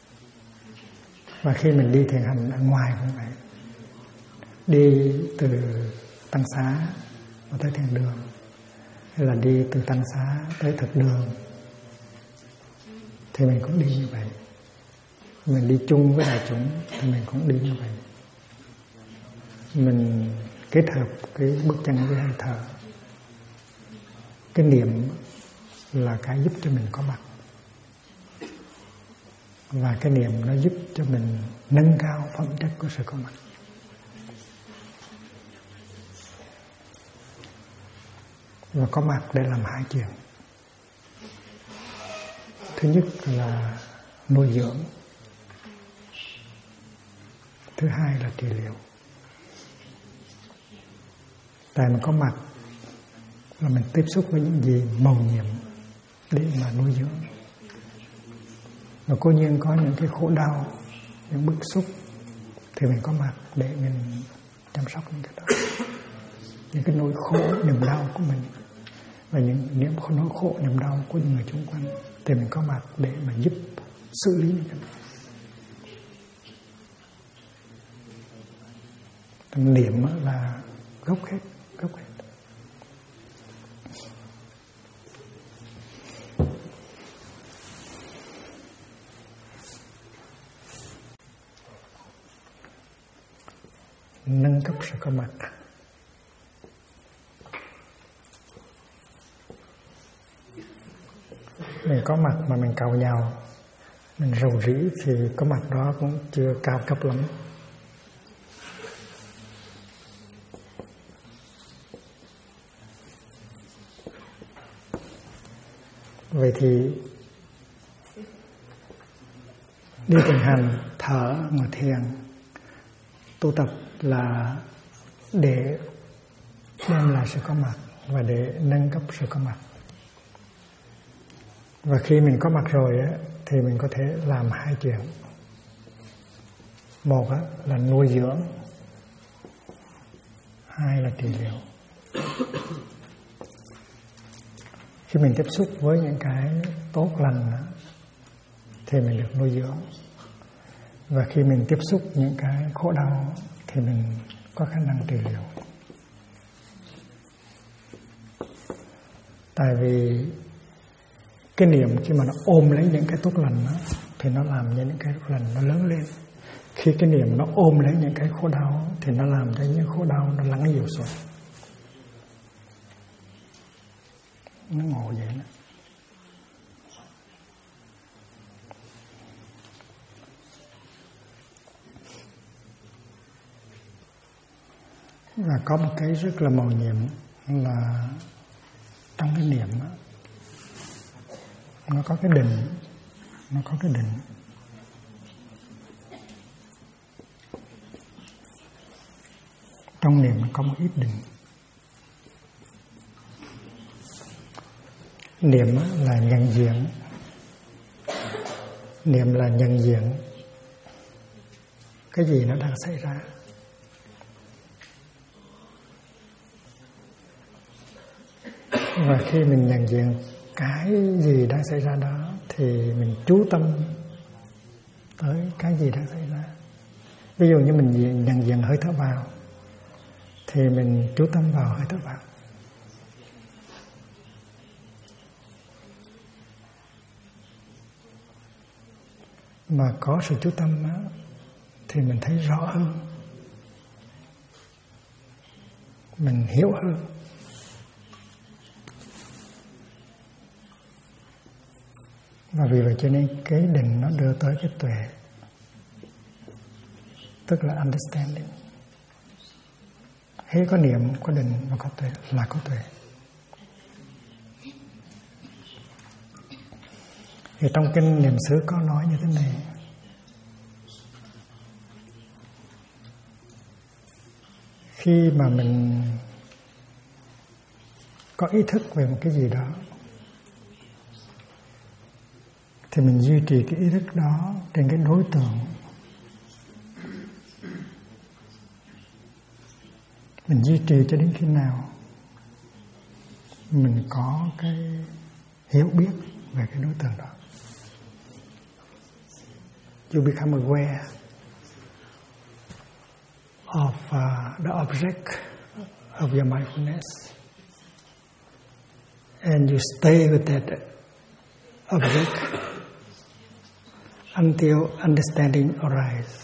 Và khi mình đi thiền hành ở ngoài cũng vậy, đi từ tăng xá và tới thiền đường, hay là đi từ tăng xá tới thực đường, thì mình cũng đi như vậy. Mình đi chung với đại chúng thì mình cũng đi như vậy. Mình kết hợp cái bước chân với hơi thở. Cái niệm là cái giúp cho mình có mặt, và cái niệm nó giúp cho mình nâng cao phẩm chất của sự có mặt. Và có mặt để làm hai chuyện. Thứ nhất là nuôi dưỡng thứ hai là trị liệu. Tại mình có mặt là mình tiếp xúc với những gì màu nhiệm để mà nuôi dưỡng. Và cố nhiên có những cái khổ đau, những bức xúc thì mình có mặt để mình chăm sóc những cái đó, những cái nỗi khổ niềm đau của mình và những nỗi khổ niềm đau của những người xung quanh thì mình có mặt để mà giúp xử lý những cái đó. Niệm là gốc hết. Nâng cấp sự có mặt. Mình có mặt mà mình càu nhàu, mình rầu rĩ thì có mặt đó cũng chưa cao cấp lắm. Vậy thì đi thiền hành, thở, ngồi thiền, tu tập là để đem lại sự có mặt và để nâng cấp sự có mặt. Và khi mình có mặt rồi thì mình có thể làm hai chuyện. Một là nuôi dưỡng, hai là trị liệu. Khi mình tiếp xúc với những cái tốt lành thì mình được nuôi dưỡng. Và khi mình tiếp xúc những cái khổ đau thì mình có khả năng trị liệu. Tại vì cái niệm khi mà nó ôm lấy những cái tốt lành đó, thì nó làm cho những cái tốt lành nó lớn lên. Khi cái niệm nó ôm lấy những cái khổ đau thì nó làm cho những khổ đau nó lắng dịu xuống. Nó ngộ vậy đó. Và có một cái rất là mầu nhiệm là trong cái niệm đó, nó có cái định, trong niệm nó có một ít định. Niệm là nhận diện, niệm là nhận diện cái gì nó đang xảy ra. Và khi mình nhận diện cái gì đang xảy ra đó thì mình chú tâm tới cái gì đang xảy ra. Ví dụ như mình nhận diện hơi thở vào thì mình chú tâm vào hơi thở vào. Mà có sự chú tâm đó, thì mình thấy rõ hơn, mình hiểu hơn. Và vì vậy cho nên cái định nó đưa tới cái tuệ, tức là understanding. Hễ có niệm, có định và có tuệ là có tuệ. Thì trong kinh Niệm xứ có nói như thế này: khi mà mình có ý thức về một cái gì đó thì mình duy trì cái ý thức đó trên cái đối tượng. Mình duy trì cho đến khi nào mình có cái hiểu biết về cái đối tượng đó. You become aware of the object of your mindfulness, and you stay with that object until understanding arises.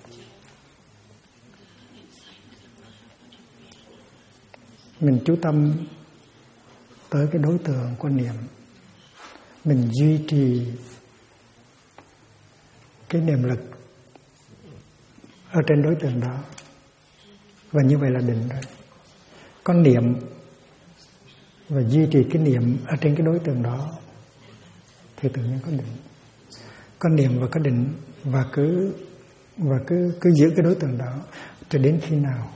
Mình chú tâm tới cái đối tượng của niệm, mình duy trì cái niệm lực ở trên đối tượng đó, và như vậy là định rồi. Có niệm và duy trì cái niệm ở trên cái đối tượng đó thì tự nhiên có định. Có niệm và có định, và cứ và cứ giữ cái đối tượng đó cho đến khi nào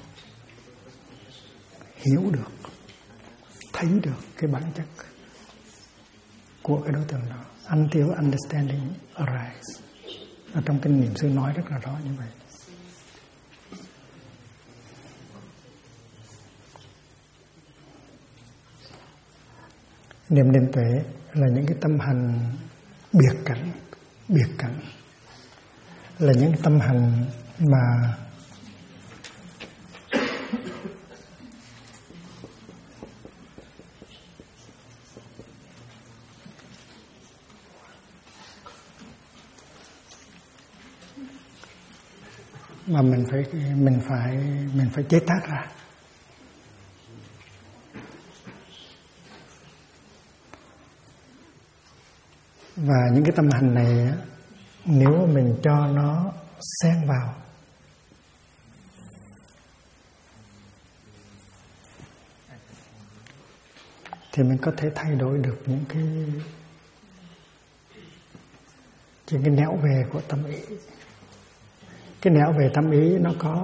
hiểu được, thấy được cái bản chất của cái đối tượng đó. Until understanding arise. Ở trong kinh nghiệm sư nói rất là rõ như vậy. Niệm định tuệ là những cái tâm hành biệt cảnh là những tâm hành mà mình phải chế tác ra. Và những cái tâm hành này nếu mình cho nó xen vào thì mình có thể thay đổi được những cái nẻo về của tâm ý. Cái nẻo về tâm ý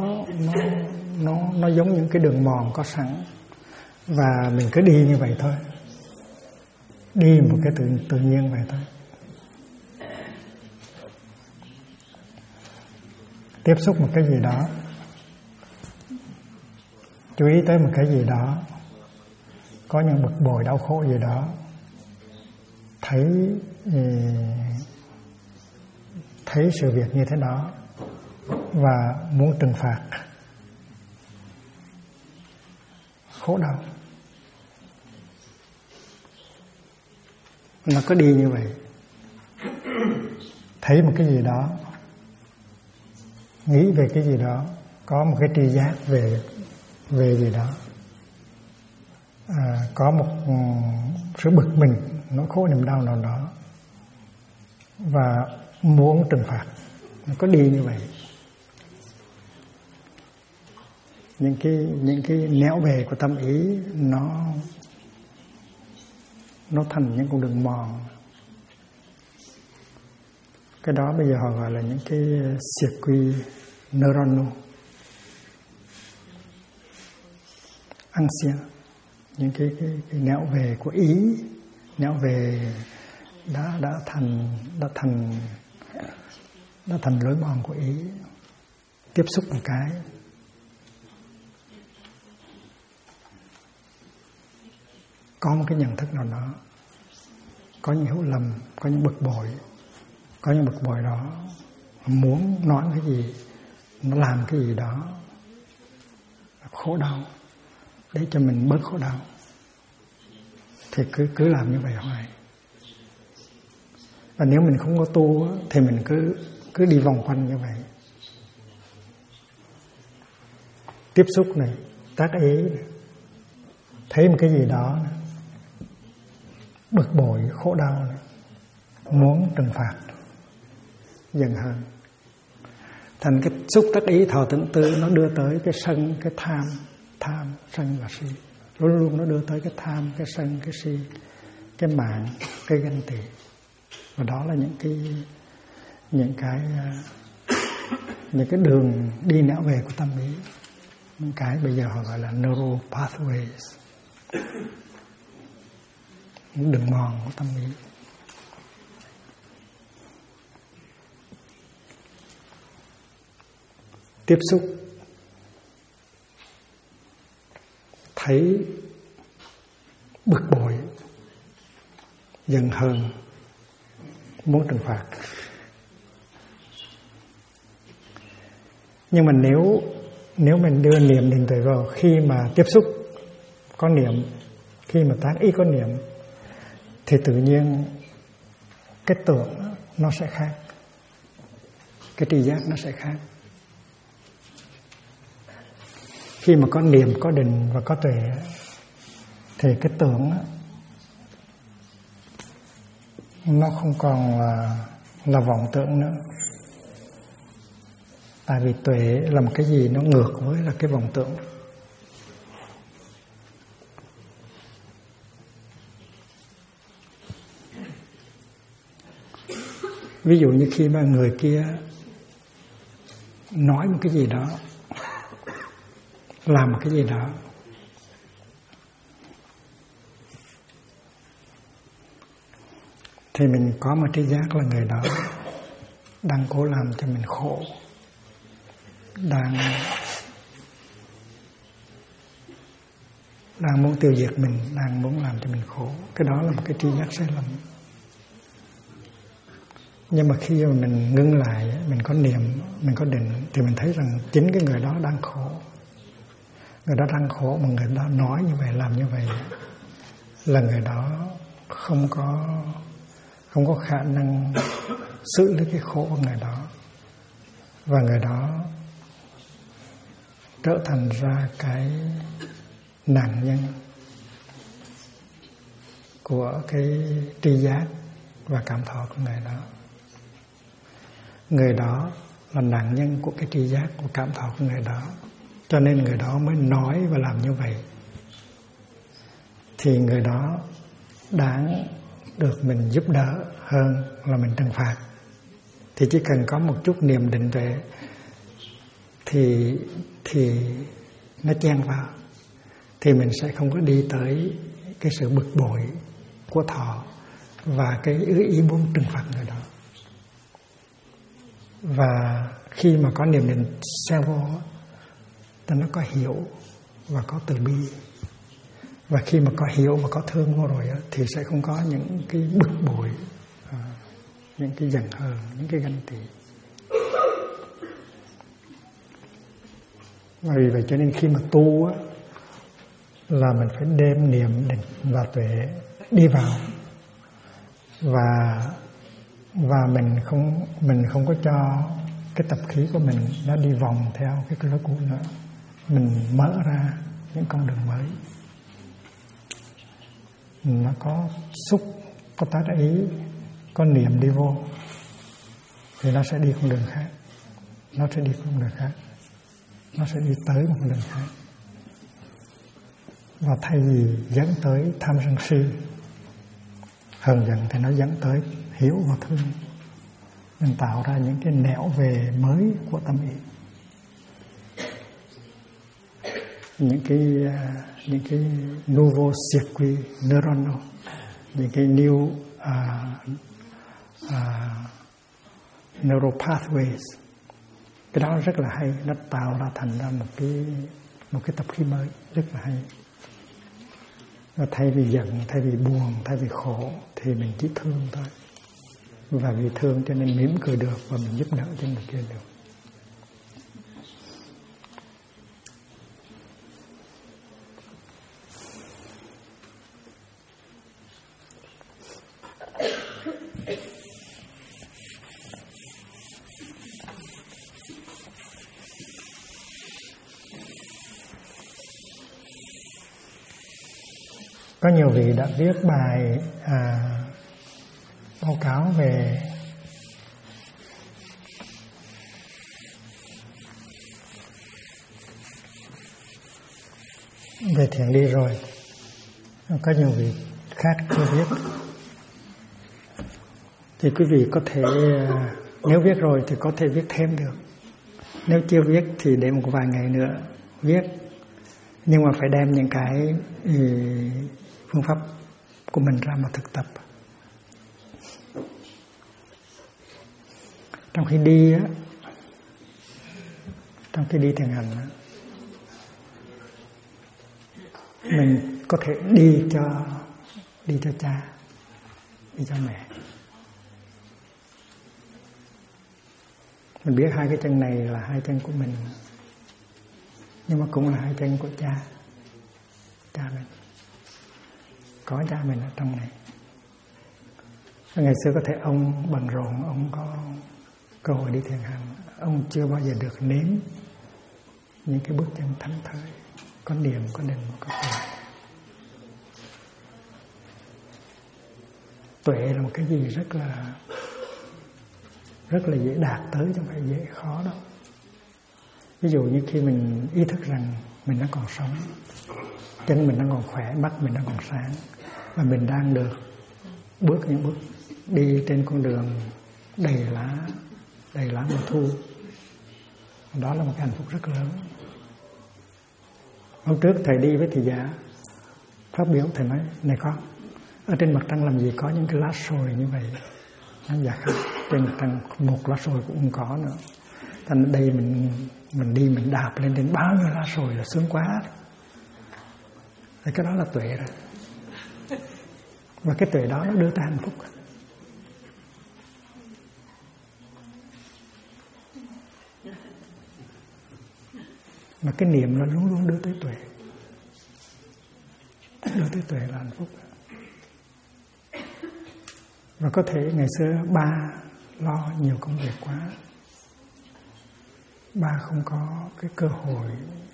nó giống những cái đường mòn có sẵn, và mình cứ đi như vậy thôi, đi một cái tự nhiên vậy thôi. Tiếp xúc một cái gì đó, chú ý tới một cái gì đó, có những bực bội đau khổ gì đó, thấy sự việc như thế đó và muốn trừng phạt, khổ đau, nó có đi như vậy. Thấy một cái gì đó, nghĩ về cái gì đó, có một cái tri giác về gì đó, có một sự bực mình, nỗi khổ niềm đau nào đó và muốn trừng phạt, nó có đi như vậy. Những cái nẻo về của tâm ý nó thành những con đường mòn. Cái đó bây giờ họ gọi là những cái circuit neuronal ancien, những cái nẻo về của ý, nẻo về đã thành lối mòn của ý. Tiếp xúc một cái có một cái nhận thức nào đó, có những hiểu lầm, có những bực bội, có những bực bội đó muốn nói cái gì, nó làm cái gì đó khổ đau để cho mình bớt khổ đau, thì cứ làm như vậy hoài. Và nếu mình không có tu thì mình cứ đi vòng quanh như vậy. Tiếp xúc này, tác ý này, thấy một cái gì đó này, bực bội, khổ đau này, muốn trừng phạt, dần hơn. Thành cái xúc tác ý thọ tưởng tư nó đưa tới cái sân, cái tham, sân và si. Luôn luôn nó đưa tới cái tham, cái sân, cái si, cái mạn, cái ganh tị. Và đó là những cái đường đi nẻo về của tâm ý. Những cái bây giờ họ gọi là neural pathways, những đường mòn của tâm ý. Tiếp xúc, thấy bực bội, giận hờn, muốn trừng phạt. Nhưng mà nếu mình đưa niệm định tuệ vào khi mà tiếp xúc có niệm, khi mà tác ý có niệm, thì tự nhiên cái tưởng nó sẽ khác, cái tri giác nó sẽ khác. Khi mà có niệm, có định và có tuệ thì cái tưởng nó không còn là vọng tưởng nữa. Tại vì tuệ là một cái gì nó ngược với là cái vọng tưởng. Ví dụ như khi mà người kia nói một cái gì đó, làm một cái gì đó, thì mình có một tri giác là người đó đang cố làm cho mình khổ, đang muốn tiêu diệt mình, đang muốn làm cho mình khổ. Cái đó là một cái tri giác sai lầm. Nhưng mà khi mà mình ngưng lại, mình có niệm, mình có định, thì mình thấy rằng chính cái người đó đang khổ. Người đó đang khổ mà người đó nói như vậy, làm như vậy là người đó không có khả năng xử lý cái khổ của người đó. Và người đó trở thành ra cái nạn nhân của cái tri giác và cảm thọ của người đó. Người đó là nạn nhân của cái tri giác và cảm thọ của người đó, cho nên người đó mới nói và làm như vậy. Thì người đó đáng được mình giúp đỡ hơn là mình trừng phạt. Thì chỉ cần có một chút niệm định tuệ thì nó chen vào, thì mình sẽ không có đi tới cái sự bực bội của thọ và cái ý muốn trừng phạt người đó. Và khi mà có niệm định xeo vô thì nó có hiểu và có từ bi. Và khi mà có hiểu và có thương vô rồi thì sẽ không có những cái bực bội, những cái giận hờn, những cái ganh tị. Vì vậy cho nên khi mà tu là mình phải đem niệm định và tuệ đi vào, và mình không có cho cái tập khí của mình nó đi vòng theo cái lối cũ nữa. Mình mở ra những con đường mới. Nó có xúc, có tác ý, có niệm đi vô thì nó sẽ đi con đường khác. Nó sẽ đi con đường khác. Nó sẽ đi tới một con đường khác. Và thay vì dẫn tới tham sân si, hờn giận, thì nó dẫn tới hiểu và thương. Mình tạo ra những cái nẻo về mới của tâm ý. Những cái nouveau circuit neuronal, những cái new neural pathways. Cái đó rất là hay, nó tạo ra thành ra một cái tập khí mới rất là hay. Và thay vì giận, thay vì buồn, thay vì khổ thì mình chỉ thương thôi. Và vì thương cho nên mỉm cười được và mình giúp đỡ cho người kia được. Có nhiều vị đã viết bài báo cáo về thiền đi rồi. Có nhiều vị khác chưa viết. Thì quý vị có thể, nếu viết rồi thì có thể viết thêm được. Nếu chưa viết thì để một vài ngày nữa viết. Nhưng mà phải đem những cái phương pháp của mình ra mà thực tập. Trong khi đi thiền hành mình có thể đi cho cha, đi cho mẹ. Mình biết hai cái chân này là hai chân của mình, nhưng mà cũng là hai chân của cha mình. Có cha mình ở trong này. Ngày xưa có thể ông bận rộn, ông có cơ hội đi thiền hành, ông chưa bao giờ được nếm những cái bước chân thánh thơi, có niệm, có định, có tuệ. Tuệ là một cái gì rất là dễ đạt tới, chứ không phải dễ khó đâu. Ví dụ như khi mình ý thức rằng mình đang còn sống, chân mình đang còn khỏe, mắt mình đang còn sáng, và mình đang được bước những bước đi trên con đường đầy lá mùa thu, Đó là một cái hạnh phúc rất lớn. Hôm trước thầy đi với thị giả phát biểu, thầy nói: này con, ở trên mặt trăng làm gì có những cái lá sồi như vậy? Nói dạ không, trên mặt trăng một lá sồi cũng không có nữa. Thành ở đây mình đi mình đạp lên đến bao nhiêu lá sồi là sướng quá. Thì cái đó là tuệ rồi. Và cái tuệ đó nó đưa tới hạnh phúc. Mà cái niệm nó luôn luôn đưa tới tuệ. Đưa tới tuệ là hạnh phúc. Và có thể ngày xưa ba lo nhiều công việc quá, ba không có cái cơ hội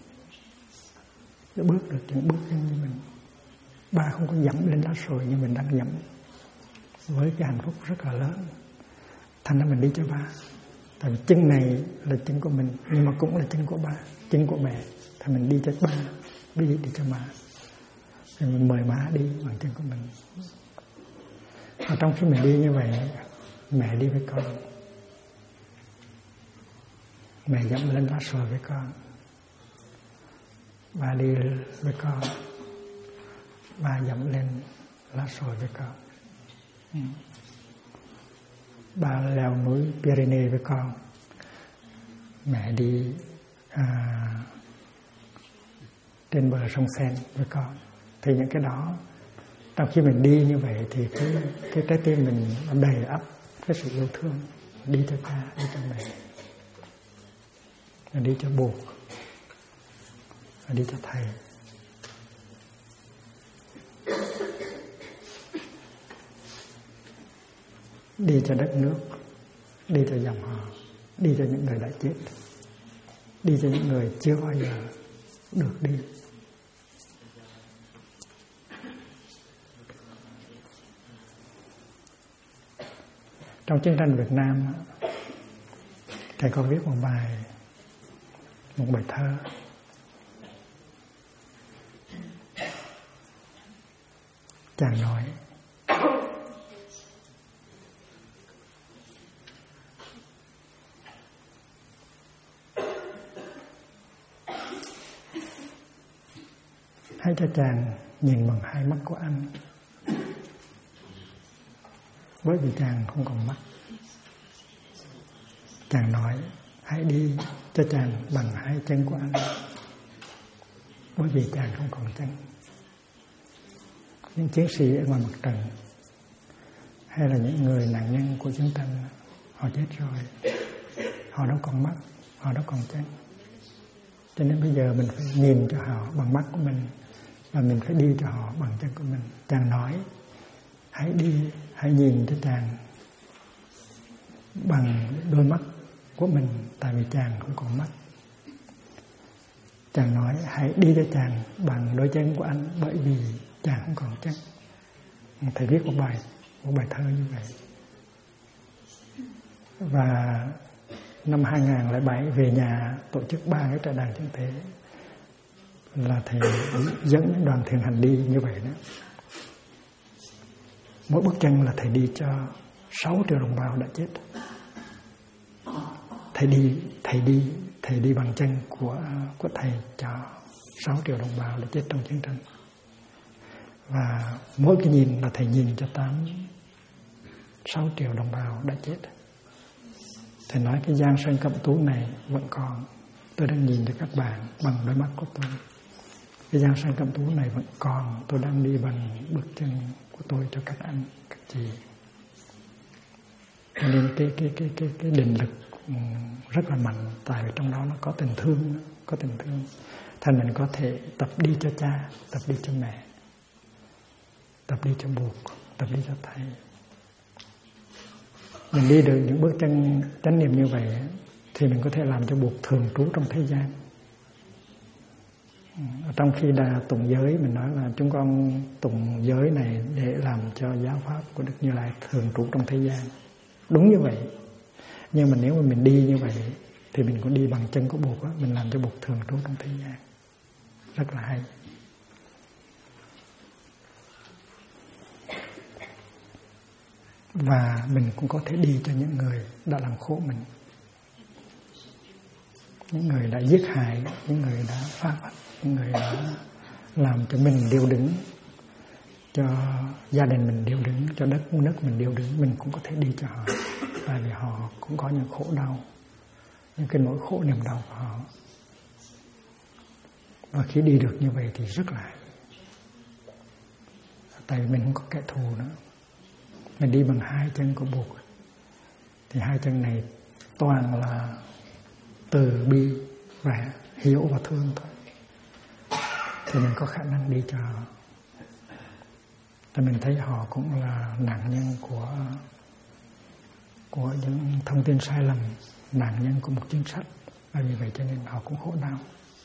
để bước được những bước chân như mình. Ba không có dẫm lên lá sồi như mình đang dẫm, với cái hạnh phúc rất là lớn. Thành ra mình đi cho ba. Tại vì chân này là chân của mình, nhưng mà cũng là chân của ba, chân của mẹ. Thì mình đi cho ba, đi cho má. Thì mình mời má đi bằng chân của mình. Và trong khi mình đi như vậy, mẹ đi với con, mẹ dẫm lên lá sồi với con, ba đi với con, ba dẫm lên lá sồi với con. Ba leo núi Pyrenees với con, mẹ đi trên bờ sông Seine với con. Thì những cái đó, trong khi mình đi như vậy thì cái trái tim mình đầy ắp cái sự yêu thương. Đi cho cha, đi cho mẹ, đi cho buộc, đi cho thầy. Đi cho đất nước, đi cho dòng họ, đi cho những người đã chết, đi cho những người chưa bao giờ được đi. Trong chiến tranh Việt Nam, thầy có viết một bài thơ. Chàng nói: hãy cho chàng nhìn bằng hai mắt của anh, bởi vì chàng không còn mắt. Chàng nói: hãy đi cho chàng bằng hai chân của anh, bởi vì chàng không còn chân. Những chiến sĩ ở ngoài mặt trận, hay là những người nạn nhân của chiến tranh, họ chết rồi, họ đâu còn mắt, họ đâu còn chân. Cho nên bây giờ mình phải nhìn cho họ bằng mắt của mình, và mình phải đi cho họ bằng chân của mình. Chàng nói: hãy đi, hãy nhìn cho chàng bằng đôi mắt của mình, tại vì chàng không còn mắt. Chàng nói: hãy đi cho chàng bằng đôi chân của anh, bởi vì chàng không còn chân. Thầy viết một bài thơ như vậy. Và năm 2007 về nhà tổ chức 3 cái trại đàn chân thế, là thầy dẫn đoàn thiền hành đi như vậy đó. Mỗi bước chân là thầy đi cho 6 triệu đồng bào đã chết. Thầy đi bằng chân của thầy cho 6 triệu đồng bào đã chết trong chiến tranh. Và mỗi cái nhìn là thầy nhìn cho 6 triệu đồng bào đã chết. Thầy nói cái Giang Sơn Cẩm Tú này vẫn còn. Tôi đang nhìn cho các bạn bằng đôi mắt của tôi. Cái Giang Sơn Cẩm Tú này vẫn còn. Tôi đang đi bằng bước chân của tôi cho các anh, các chị. Cho nên cái định lực rất là mạnh, tại vì trong đó nó có tình thương, Thành mình có thể tập đi cho cha, tập đi cho mẹ, tập đi cho buộc, tập đi cho thầy. Mình đi được những bước chân chánh niệm như vậy thì mình có thể làm cho buộc thường trú trong thế gian. Trong khi Đà tụng giới, mình nói là chúng con tụng giới này để làm cho giáo pháp của Đức Như Lai thường trú trong thế gian. Đúng như vậy. Nhưng mà nếu mà mình đi như vậy thì mình cũng đi bằng chân của buộc, mình làm cho buộc thường trú trong thế gian. Rất là hay. Và mình cũng có thể đi cho những người đã làm khổ mình. những người đã giết hại, những người đã phá hoại, những người đã làm cho mình điêu đứng, cho gia đình mình điêu đứng, cho đất nước mình điêu đứng, mình cũng có thể đi cho họ, tại vì họ cũng có những khổ đau, những cái nỗi khổ niềm đau của họ. Và khi đi được như vậy thì rất là hay, tại vì mình không có kẻ thù nữa, mình đi bằng hai chân của Bụt, thì hai chân này toàn là từ bi và hiểu và thương thôi, thì mình có khả năng đi cho họ. Thì mình thấy họ cũng là nạn nhân của những thông tin sai lầm, nạn nhân của một chính sách, và vì vậy cho nên họ cũng khổ đau.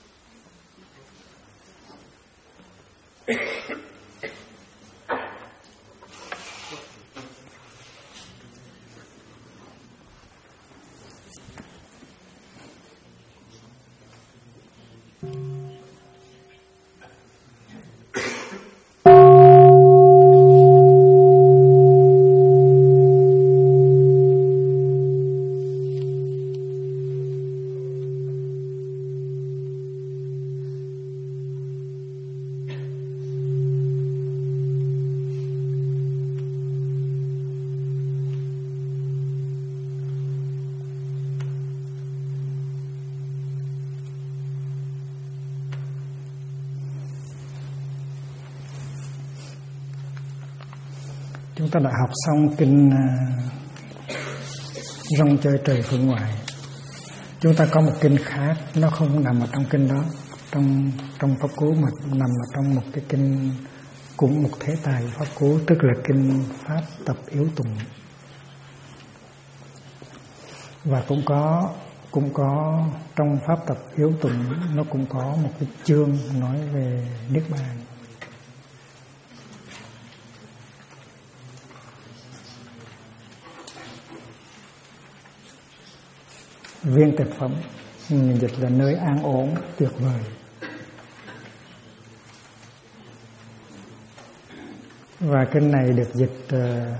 Chúng ta đã học xong kinh Rong Chơi Trời Phương Ngoại. Chúng ta có một kinh khác, nó không nằm ở trong kinh đó, trong Pháp Cú, mà nằm ở trong một cái kinh cũng một thế tài Pháp Cú, tức là kinh Pháp Tập Yếu Tùng. Và cũng có trong Pháp Tập Yếu Tùng, nó cũng có một cái chương nói về Niết Bàn. Viên tịch phẩm, mình dịch là nơi an ổn tuyệt vời. Và kinh này được dịch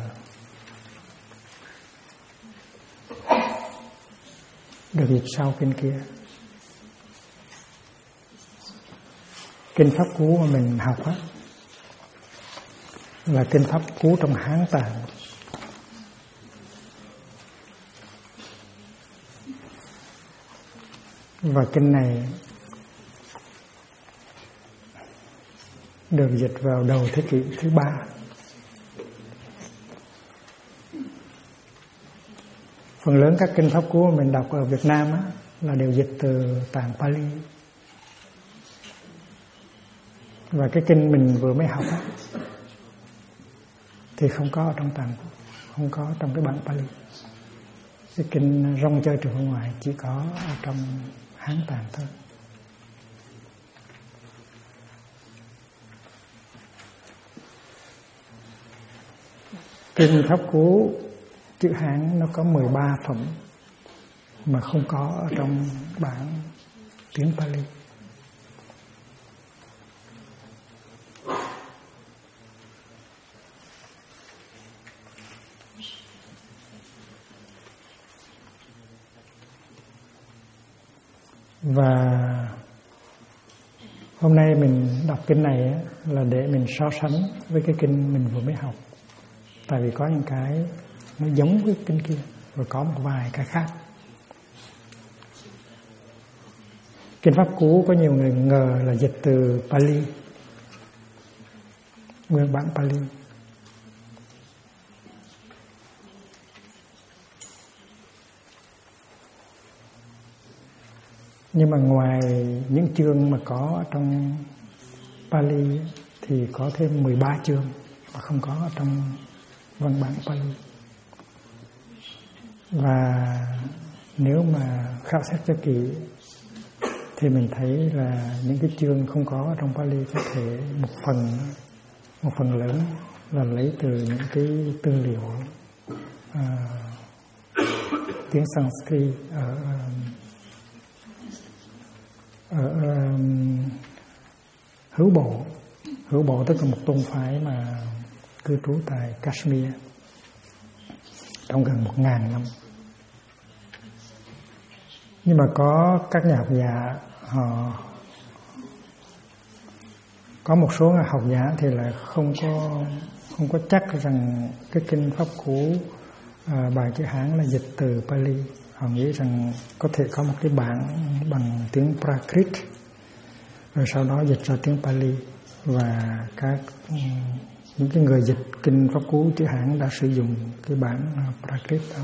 sau kinh kia. Kinh Pháp Cú mà mình học á là kinh Pháp Cú trong Hán Tạng. Và kinh này được dịch vào đầu thế kỷ thứ 3. Phần lớn các kinh Pháp Cú mình đọc ở Việt Nam á, là đều dịch từ tạng Pali. Và cái kinh mình vừa mới học á, thì không có ở trong tạng, không có trong cái bản Pali. Cái kinh Rong Chơi Trời Phương Ngoại chỉ có ở trong Hán Tạng thôi. Kinh Pháp Cú chữ Hán nó có 13 phẩm mà không có ở trong bản tiếng Pali. Và hôm nay mình đọc kinh này là để mình so sánh với cái kinh mình vừa mới học. Tại vì có những cái nó giống với kinh kia, rồi có một vài cái khác. Kinh Pháp Cú có nhiều người ngờ là dịch từ Pali, nguyên bản Pali. Nhưng mà ngoài những chương mà có trong Pali thì có thêm 13 chương mà không có ở trong văn bản Pali. Và nếu mà khảo sát cho kỹ thì mình thấy là những cái chương không có ở trong Pali có thể một phần lớn là lấy từ những cái tư liệu tiếng Sanskrit ở Hữu Bộ tức là một tôn phái mà cư trú tại Kashmir trong gần 1000 năm. Nhưng mà có các nhà học giả họ có một số học giả thì là không có chắc rằng cái kinh Pháp Cú bài chữ Hán là dịch từ Pali. Họ nghĩ rằng có thể có một cái bản bằng tiếng Prakrit rồi sau đó dịch ra tiếng Pali, và những cái người dịch kinh Pháp Cú chữ Hán đã sử dụng cái bản Prakrit đó.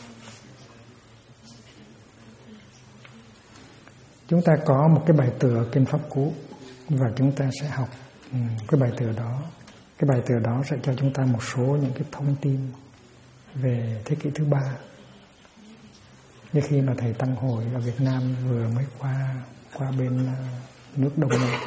Chúng ta có một cái bài tựa kinh Pháp Cú và chúng ta sẽ học cái bài tựa đó. Cái bài tựa đó sẽ cho chúng ta một số những cái thông tin về thế kỷ thứ 3. Như khi mà thầy Tăng Hội ở Việt Nam vừa mới qua bên nước Đông Nam.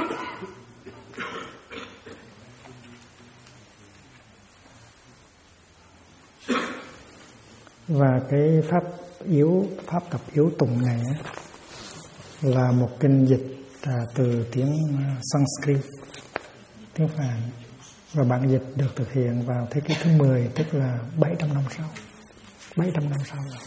Và cái pháp tập yếu tụng này là một kinh dịch từ tiếng Sanskrit, tiếng Phạn, và bản dịch được thực hiện vào thế kỷ thứ 10, tức là 700 năm sau. 700 năm sau rồi.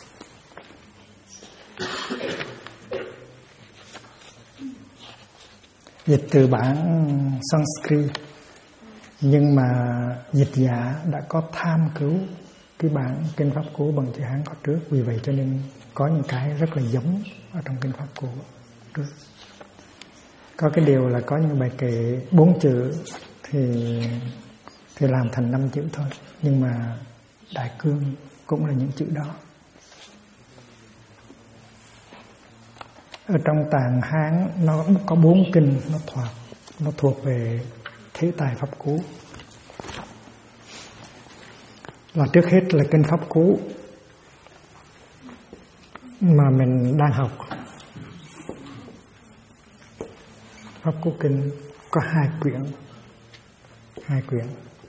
Dịch từ bản Sanskrit, nhưng mà dịch giả đã có tham cứu cái bản kinh Pháp Cú bằng chữ Hán có trước, vì vậy cho nên có những cái rất là giống ở trong kinh Pháp Cú trước. Có cái điều là có những bài kệ 4 chữ thì làm thành 5 chữ thôi, nhưng mà đại cương cũng là những chữ đó. Ở trong Tạng Hán nó có 4 kinh nó thuộc về thế tài Pháp Cú. Là trước hết là kinh Pháp Cú mà mình đang học. Pháp Cú kinh có 2 quyển.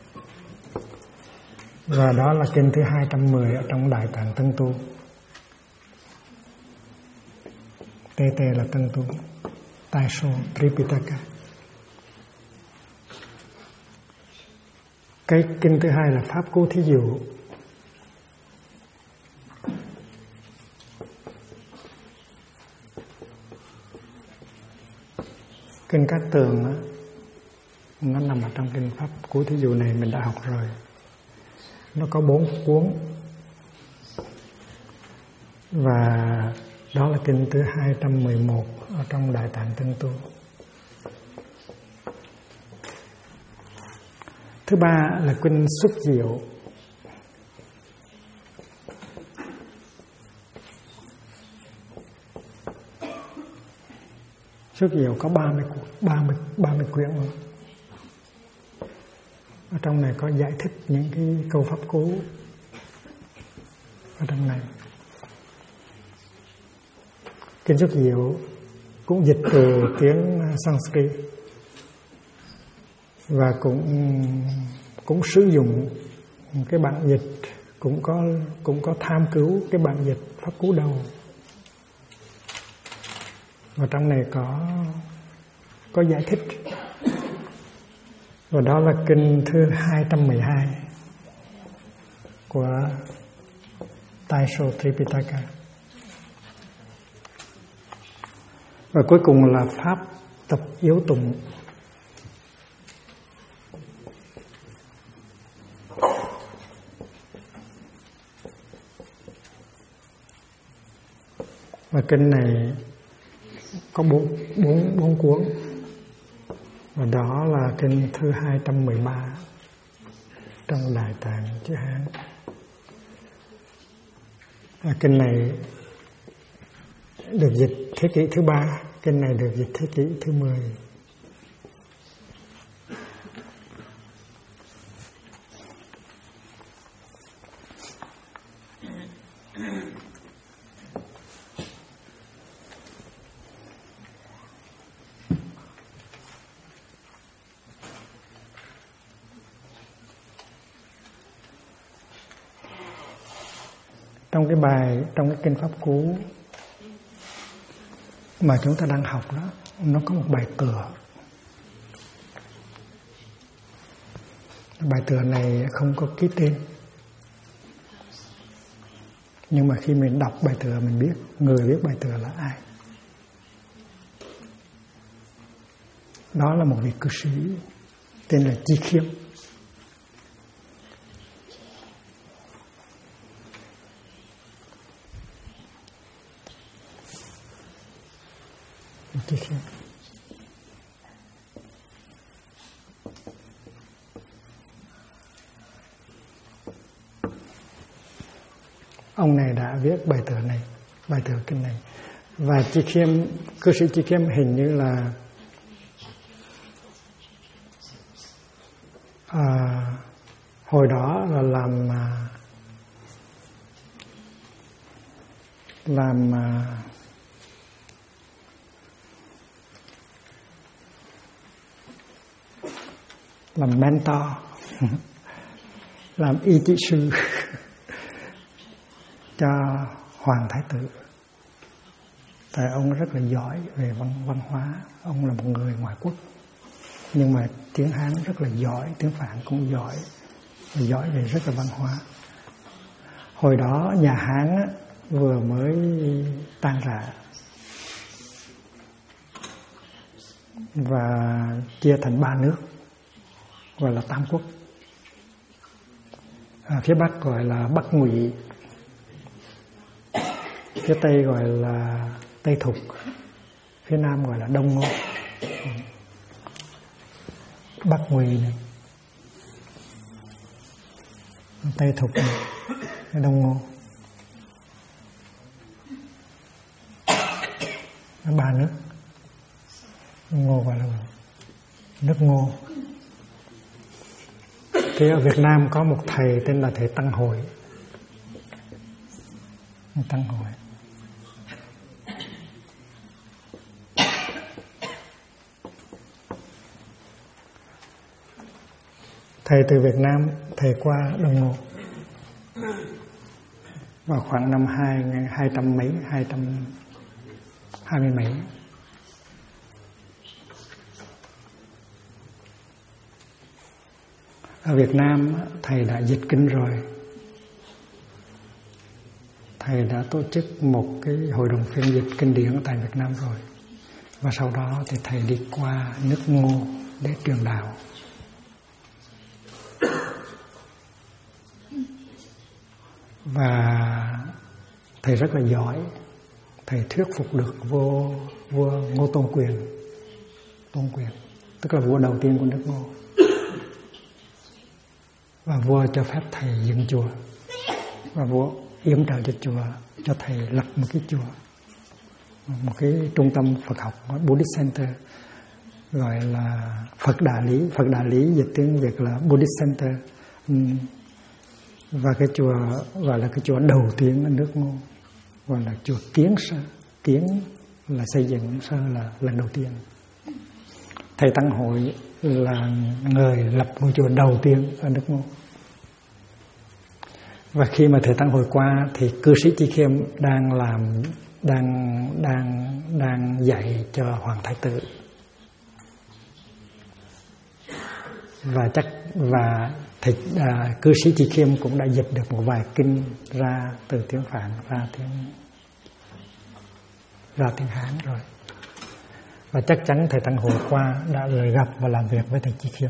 Và đó là kinh thứ 210 ở trong Đại Tạng Tân Tu. TT là Tân Tu, Taisho Tripitaka. Cái kinh thứ 2 là Pháp Cú Thí Dụ. Kinh Cát Tường đó, nó nằm ở trong kinh Pháp Cú Thí Dụ này, mình đã học rồi. Nó có 4 cuốn. Và đó là kinh thứ 211 ở trong Đại Tạng Tân Tu. Thứ 3 là kinh Xuất Diệu. Xuất Diệu có 30 quyển luôn. Ở trong này có giải thích những cái câu Pháp Cú ở trong này. Kinh Xuất Diệu cũng dịch từ tiếng Sanskrit và cũng sử dụng cái bản dịch, cũng có tham cứu cái bản dịch Pháp Cú đầu. Và trong này có giải thích. Và đó là kinh thứ 212 của Taisho Tripitaka. Và cuối cùng là pháp tập yếu tụng. Và kinh này có 4 cuốn. Và đó là kinh thứ 213 trong Đại Tạng chữ Hán. Kinh này được dịch thế kỷ thứ 3, kinh này được dịch thế kỷ thứ 10. Trong cái kinh Pháp Cú mà chúng ta đang học đó, nó có một bài tựa. Bài tựa này không có ký tên. Nhưng mà khi mình đọc bài tựa mình biết người viết bài tựa là ai. Đó là một vị cư sĩ tên là Chi Khiêm. Chi Khiêm. Ông này đã viết bài tựa này, bài tựa kinh này. Và Chi Khiêm, cư sĩ Chi Khiêm hình như là hồi đó là làm mentor, làm y chỉ sư cho Hoàng Thái Tử. Tại ông rất là giỏi về văn hóa, ông là một người ngoại quốc, nhưng mà tiếng Hán rất là giỏi, tiếng Phạn cũng giỏi, giỏi về rất là văn hóa. Hồi đó nhà Hán vừa mới tan rã và chia thành 3 nước, gọi là Tam Quốc. Phía Bắc gọi là Bắc Ngụy, phía Tây gọi là Tây Thục, phía Nam gọi là Đông Ngô. Bắc Ngụy này, Tây Thục này, Đông Ngô. 3 nước. Ngô gọi là nước Ngô. Thì ở Việt Nam có một thầy tên là thầy Tăng Hội. Tăng Hội. Thầy từ Việt Nam, thầy qua Đông Ngô vào khoảng năm 220 mấy. Ở Việt Nam thầy đã dịch kinh rồi. Thầy đã tổ chức một cái hội đồng phiên dịch kinh điển tại Việt Nam rồi. Và sau đó thì thầy đi qua nước Ngô để truyền đạo. Và thầy rất là giỏi. Thầy thuyết phục được vua Ngô Tôn Quyền, tức là vua đầu tiên của nước Ngô. Và vua cho phép thầy dựng chùa. Và vua yểm trợ cho chùa, cho thầy lập một cái chùa, một cái trung tâm Phật học, Buddhist Center, gọi là Phật Đà Lý dịch tiếng Việt là Buddhist Center. Và cái chùa gọi là cái chùa đầu tiên ở nước Ngô, gọi là chùa Kiến Sơ. Kiến là xây dựng, Sơ là lần đầu tiên. Thầy Tăng Hội là người lập ngôi chùa đầu tiên ở nước Ngô. Và khi mà thầy Tăng Hội qua thì cư sĩ Chi Khiêm đang dạy cho Hoàng Thái Tử. Và cư sĩ Chi Khiêm cũng đã dịch được một vài kinh ra từ tiếng Phạn ra tiếng Hán rồi. Và chắc chắn thầy Tăng Hội qua đã lời gặp và làm việc với thầy Chi Khiêm.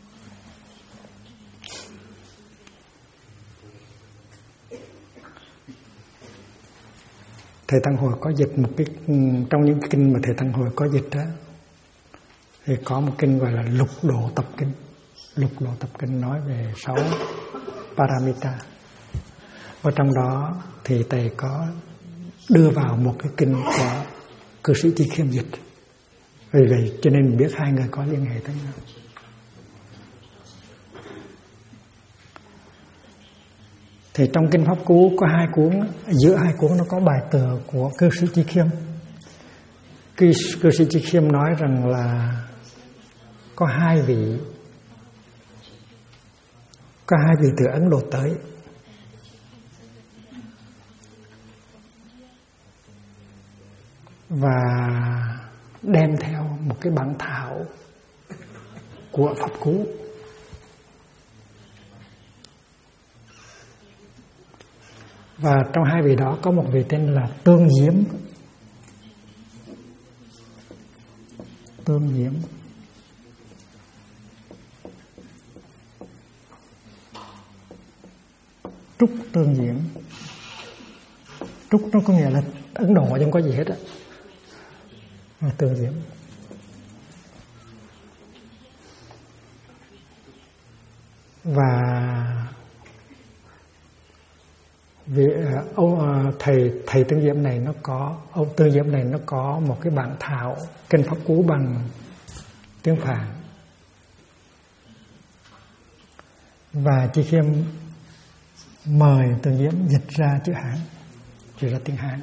Thầy Tăng Hội có dịch một cái, trong những kinh mà thầy Tăng Hội có dịch đó, thì có một kinh gọi là Lục Độ Tập Kinh. Lục Độ Tập Kinh nói về 6 Paramita. Và trong đó thì thầy có đưa vào một cái kinh của cư sĩ Chi Khiêm dịch. Vì vậy cho nên mình biết hai người có liên hệ tới nhau. Thì trong kinh Pháp Cú có 2 cuốn, giữa 2 cuốn nó có bài tựa của cư sĩ Chi Khiêm. Cư sĩ Chi Khiêm nói rằng là có hai vị từ Ấn Độ tới. Và đem theo một cái bản thảo của Pháp Cú. Và trong hai vị đó có một vị tên là Tương Diễm. Tương Diễm. Trúc Tương Diễm. Trúc nó có nghĩa là Ấn Độ không có gì hết á. Tương Diễm. Và thầy Tương Diễm này nó có, ông Tương Diễm này nó có một cái bản thảo kinh Pháp Cú bằng tiếng Phạn. Và Chi Khiêm mời Tương Diễm dịch ra chữ Hán, dịch ra tiếng Hán.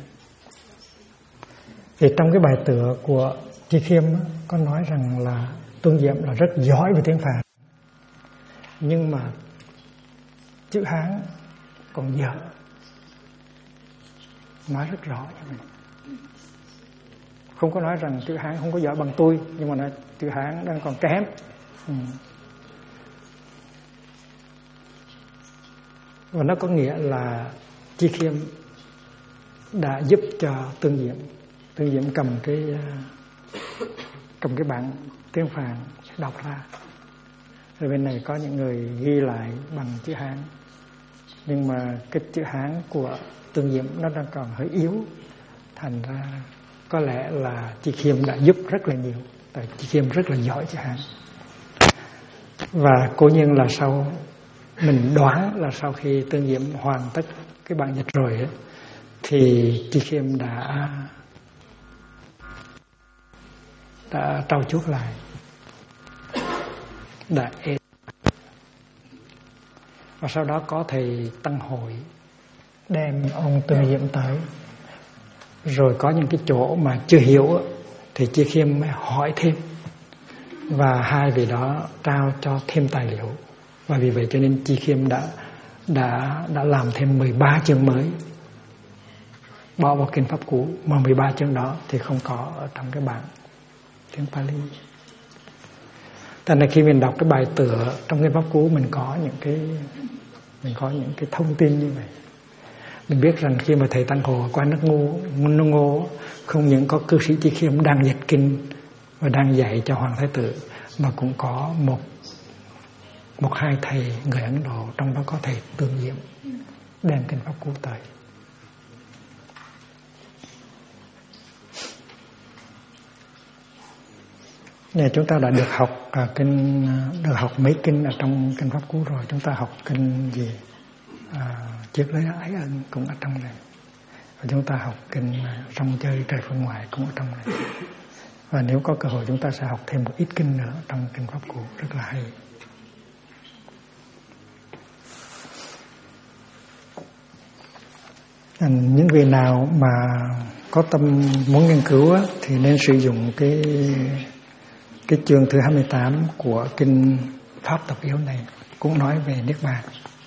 Thì trong cái bài tựa của Chi Khiêm có nói rằng là Tương Diễm là rất giỏi về tiếng Phạn, nhưng mà chữ Hán còn dở. Nói rất rõ cho mình. Không có nói rằng chữ Hán không có giỏi bằng tôi, nhưng mà nói chữ Hán đang còn kém. Và nó có nghĩa là Chi Khiêm đã giúp cho Tương Diễm. Tương Diễm cầm cái bản tiếng Phạn đọc ra. Rồi bên này có những người ghi lại bằng chữ Hán, nhưng mà cái chữ Hán của Tương Diễm nó đang còn hơi yếu, thành ra có lẽ là Chi Khiêm đã giúp rất là nhiều, tại Chi Khiêm rất là giỏi chữ Hán. Và cố nhiên là sau mình đoán là sau khi Tương Diễm hoàn tất cái bản dịch rồi ấy, thì Chi Khiêm đã trau chuốt lại, đã và sau đó có thầy Tăng Hội đem ông Tương Diễm tới, rồi có những cái chỗ mà chưa hiểu thì Chi Khiêm mới hỏi thêm, và hai vị đó trao cho thêm tài liệu. Và vì vậy cho nên Chi Khiêm đã làm thêm 13 chương mới bỏ vào kinh Pháp Cú, mà 13 chương đó thì không có ở trong cái bản tiếng Pali. Thành ra khi mình đọc cái bài tựa trong kinh Pháp Cú, mình có những cái thông tin như vậy. Mình biết rằng khi mà thầy Tăng Hồ qua nước Ngô không những có cư sĩ Chi Khiêm đang dịch kinh và đang dạy cho Hoàng Thái Tử, mà cũng có một hai thầy người Ấn Độ, trong đó có thầy Tương Diễm đem kinh Pháp Cú tới. Này, chúng ta đã được học mấy kinh ở trong kinh Pháp Cú rồi. Chúng ta học kinh gì? Chiết lấy ái ân cũng ở trong này. Và chúng ta học kinh Rong Chơi Trời Phương Ngoại cũng ở trong này. Và nếu có cơ hội chúng ta sẽ học thêm một ít kinh nữa trong kinh Pháp Cú, rất là hay. Những vị nào mà có tâm muốn nghiên cứu á, thì nên sử dụng cái chương thứ 28 của kinh Pháp Tập Yếu này, cũng nói về Niết Bàn.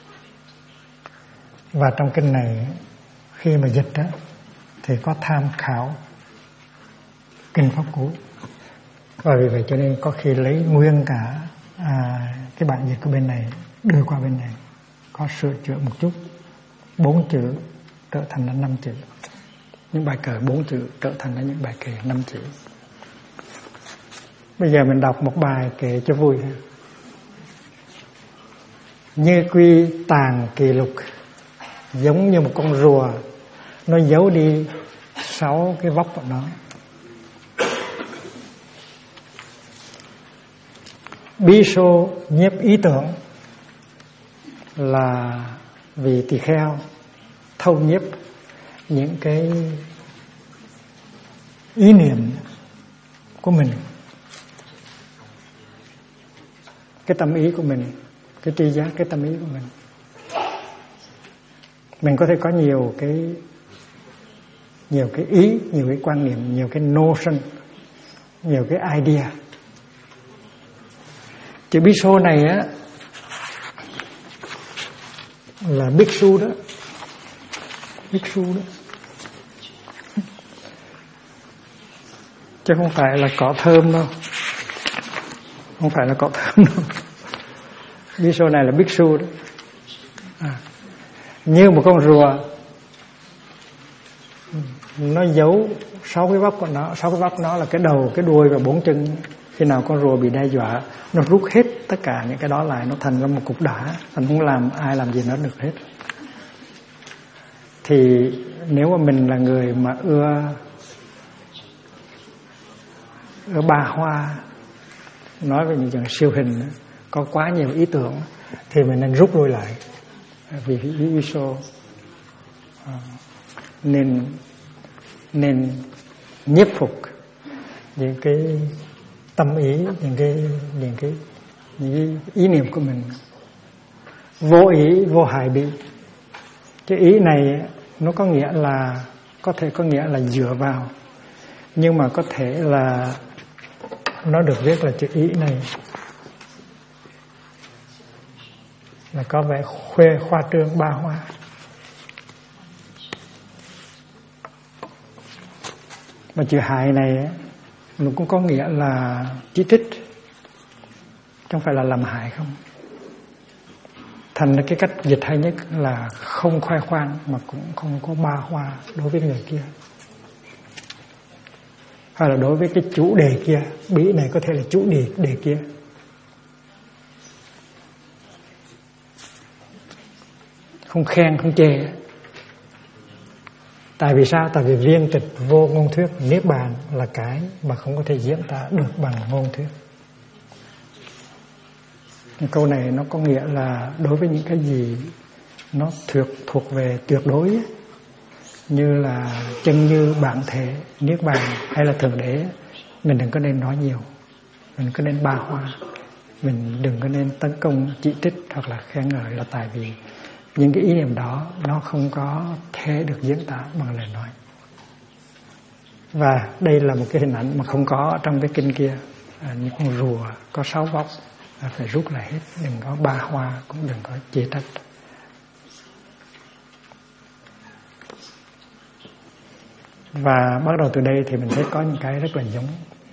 Và trong kinh này khi mà dịch á, thì có tham khảo kinh Pháp Cú. Và vì vậy cho nên có khi lấy nguyên cả cái bản dịch của bên này đưa qua bên này, có sửa chữa một chút, 4 chữ trở thành là 5 chữ, những bài kệ 4 chữ trở thành là những bài kệ 5 chữ. Bây giờ mình đọc một bài kệ cho vui. Như quy tàng kỳ lục, giống như một con rùa, nó giấu đi 6 cái vóc của nó. Bí xô nhiếp ý tưởng, là vì tỳ kheo thâu nhiếp những cái ý niệm của mình, cái tâm ý của mình, cái tri giác, cái tâm ý của mình. Mình có thể có nhiều cái ý, nhiều cái quan niệm, nhiều cái notion, nhiều cái idea. Chữ bí xô này á là bhikkhu đó, bhikkhu đó, chứ không phải là cỏ thơm đâu, không phải là cỏ thơm đâu. Bí xô này là bhikkhu đó. Như một con rùa nó giấu 6 cái vóc của nó. 6 cái vóc nó là cái đầu, cái đuôi và 4 chân. Khi nào con rùa bị đe dọa, nó rút hết tất cả những cái đó lại, nó thành ra một cục đá, thành không làm ai làm gì nó được hết. Thì nếu mà mình là người mà ưa ba hoa, nói về những chuyện siêu hình, có quá nhiều ý tưởng, thì mình nên rút lui lại. Vì ý số nên nhiếp phục những cái tâm ý, những cái ý niệm của mình. Vô ý vô hại bị. Cái ý này nó có nghĩa là, có thể có nghĩa là dựa vào, nhưng mà có thể là nó được viết là chữ ý này là có vẻ khoa trương ba hoa. Mà chữ hại này nó cũng có nghĩa là chỉ trích, không phải là làm hại không. Thành ra cái cách dịch hay nhất là không khoe khoang mà cũng không có ba hoa đối với người kia, hay là đối với cái chủ đề kia. Bí này có thể là chủ đề kia. Không khen, không chê. Tại vì sao? Tại vì viên tịch vô ngôn thuyết, niết bàn là cái mà không có thể diễn tả được bằng ngôn thuyết. Câu này nó có nghĩa là đối với những cái gì nó thuộc về tuyệt đối, như là chân như, bản thể, niết bàn hay là thượng đế, mình đừng có nên nói nhiều, mình có nên ba hoa, mình đừng có nên tấn công, chỉ trích hoặc là khen ngợi, là tại vì những cái ý niệm đó nó không có thể được diễn tả bằng lời nói. Và đây là một cái hình ảnh mà không có trong cái kinh kia. Những con rùa có 6 vóc phải rút lại hết, đừng có ba hoa, cũng đừng có chê trách. Và bắt đầu từ đây thì mình thấy có những cái rất là giống.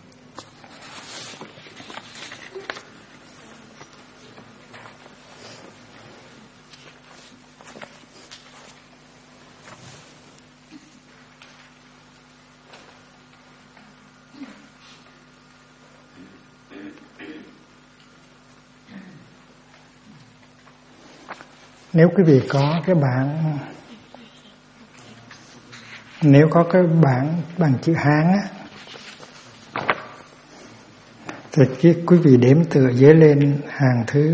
Nếu quý vị có cái bảng, nếu có cái bảng bằng chữ Hán á, thì quý vị đếm từ dưới lên hàng thứ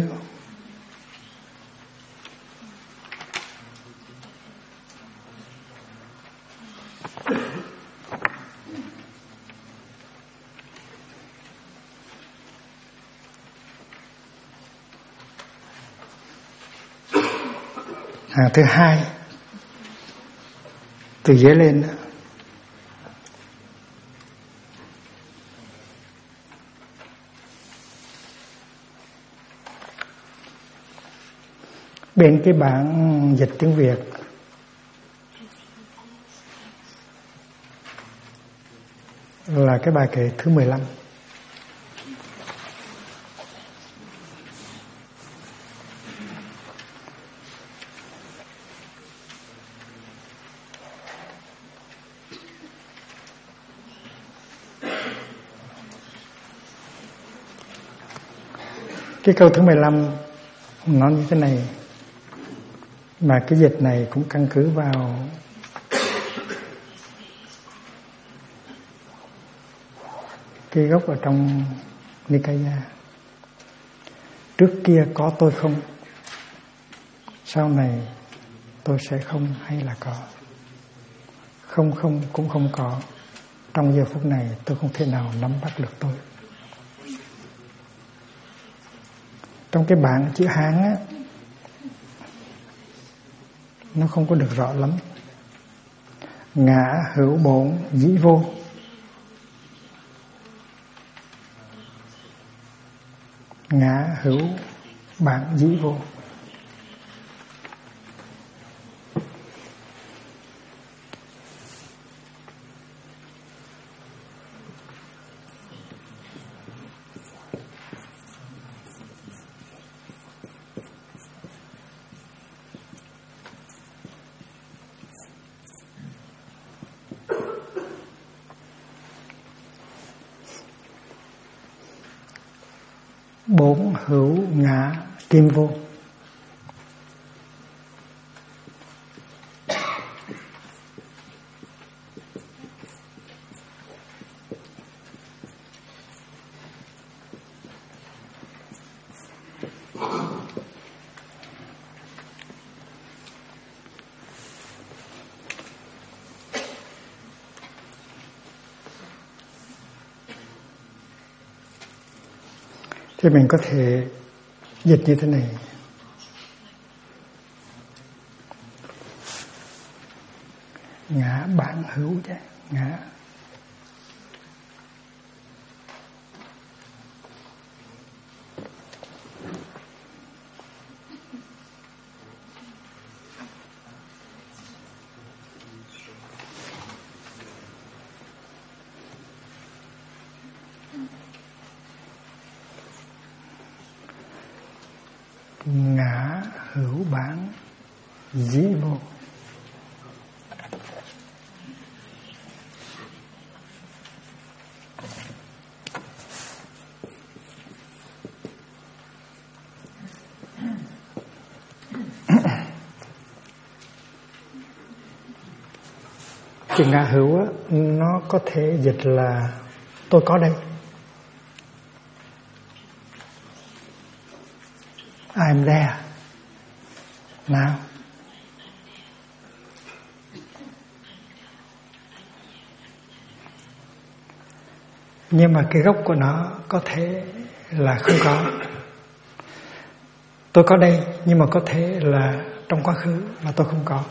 hàng thứ 2 từ dưới lên đó. Bên cái bảng dịch tiếng Việt là cái bài kệ thứ 15. Cái câu thứ 15 nó như thế này, mà cái dịch này cũng căn cứ vào cái gốc ở trong Nikaya. Trước kia có tôi không, sau này tôi sẽ không hay là có. Không cũng không có. Trong giờ phút này tôi không thể nào nắm bắt được tôi. Trong cái bảng chữ Hán á, nó không có được rõ lắm. Ngã hữu bổn dĩ vô. Ngã hữu bản dĩ vô. bốn hữu ngã kim vô. Thì mình có thể dịch như thế này. Ngã bản hữu chứ, ngã ngã hữu bản dĩ vô. Chữ ngã hữu á, nó có thể dịch là tôi có đây. I'm there now. Nhưng mà cái gốc của nó có thể là không có. Tôi có đây, nhưng mà có thể là trong quá khứ mà tôi không có.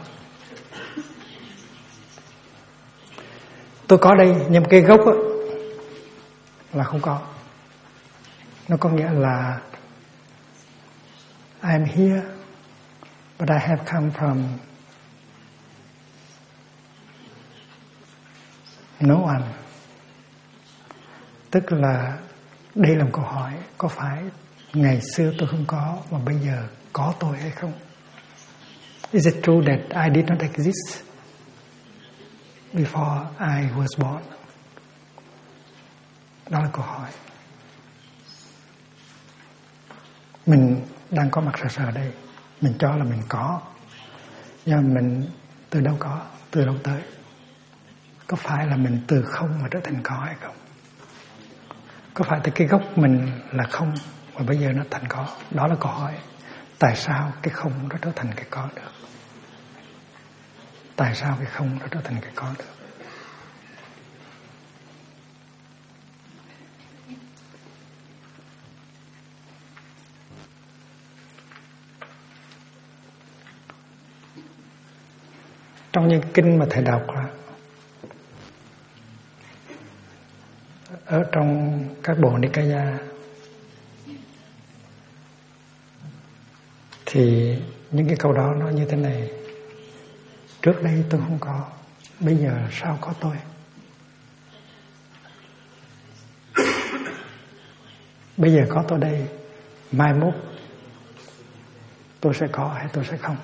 Tôi có đây, nhưng mà cái gốc á, là không có. Nó có nghĩa là I'm here, but I have come from no one. Tức là đây là một câu hỏi, có phải ngày xưa tôi không có mà bây giờ có tôi hay không? Is it true that I did not exist before I was born? Đó là câu hỏi. Mình đang có mặt sờ đây, mình cho là mình có, nhưng mà mình từ đâu có, từ đâu tới? Có phải là mình từ không mà trở thành có hay không? Có phải từ cái gốc mình là không mà bây giờ nó thành có? Đó là câu hỏi. Tại sao cái không nó trở thành cái có được? Tại sao cái không nó trở thành cái có được? Trong những kinh mà thầy đọc là ở trong các bộ Nikaya thì những cái câu đó nó như thế này: trước đây tôi không có, bây giờ sao có tôi? Bây giờ có tôi đây, mai mốt tôi sẽ có hay tôi sẽ không?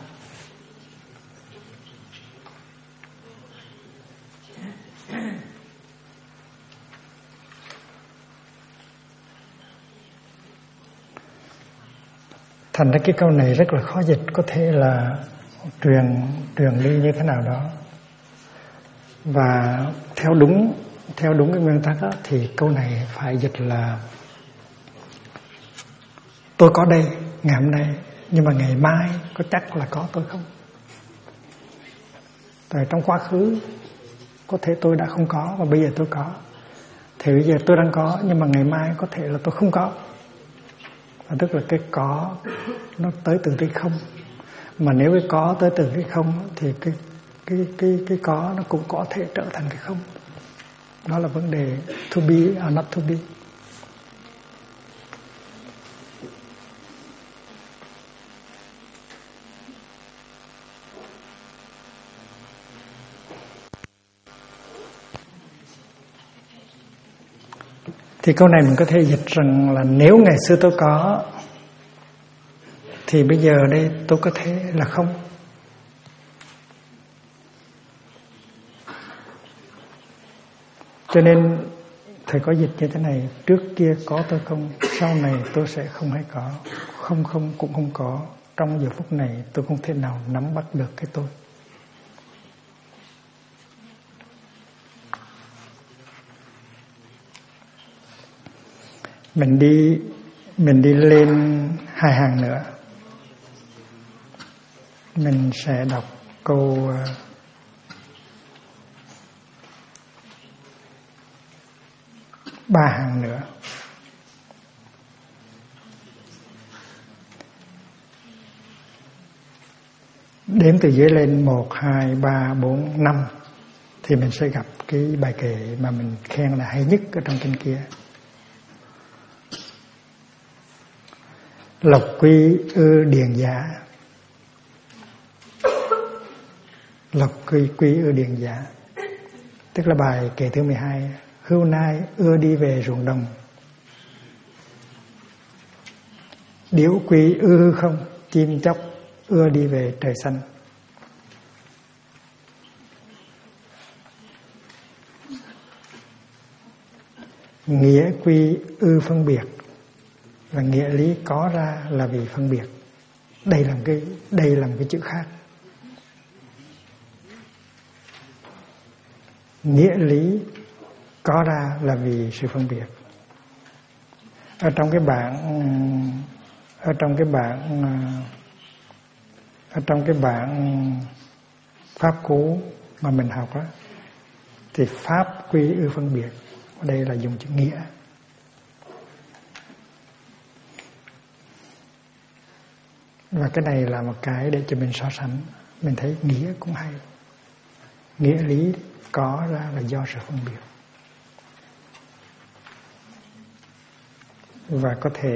Thành ra cái câu này rất là khó dịch, có thể là truyền đi như thế nào đó. Và theo đúng cái nguyên tắc đó, thì câu này phải dịch là tôi có đây ngày hôm nay, nhưng mà ngày mai có chắc là có tôi không? Tại trong quá khứ có thể tôi đã không có và bây giờ tôi có. Thì bây giờ tôi đang có, nhưng mà ngày mai có thể là tôi không có. Và tức là cái có nó tới từ cái không. Mà nếu cái có tới từ cái không thì cái có nó cũng có thể trở thành cái không. Đó là vấn đề to be or not to be. Thì câu này mình có thể dịch rằng là nếu ngày xưa tôi có thì bây giờ đây tôi có thể là không. Cho nên Thầy có dịch như thế này: trước kia có tôi không, sau này tôi sẽ không hay có. Không không cũng không có. Trong giờ phút này tôi không thể nào nắm bắt được cái tôi. Mình đi lên 2 hàng nữa. Mình sẽ đọc câu 3 hàng nữa. Đếm từ dưới lên 1, 2, 3, 4, 5 thì mình sẽ gặp cái bài kệ mà mình khen là hay nhất ở trong kinh kia. Lộc quy ư điền giả. Lộc quy ư điền giả, tức là bài kệ thứ 12. Hươu nai ưa đi về ruộng đồng, điểu quy ưa hư không, chim chóc ưa đi về trời xanh. Nghĩa quy ư phân biệt, và nghĩa lý có ra là vì phân biệt. Đây là một cái chữ khác. Nghĩa lý có ra là vì sự phân biệt. Ở trong cái bản pháp cú mà mình học á, thì pháp quy ư phân biệt, ở đây là dùng chữ nghĩa. Và cái này là một cái để cho mình so sánh. Mình thấy nghĩa cũng hay. Nghĩa lý có ra là do sự phân biệt. Và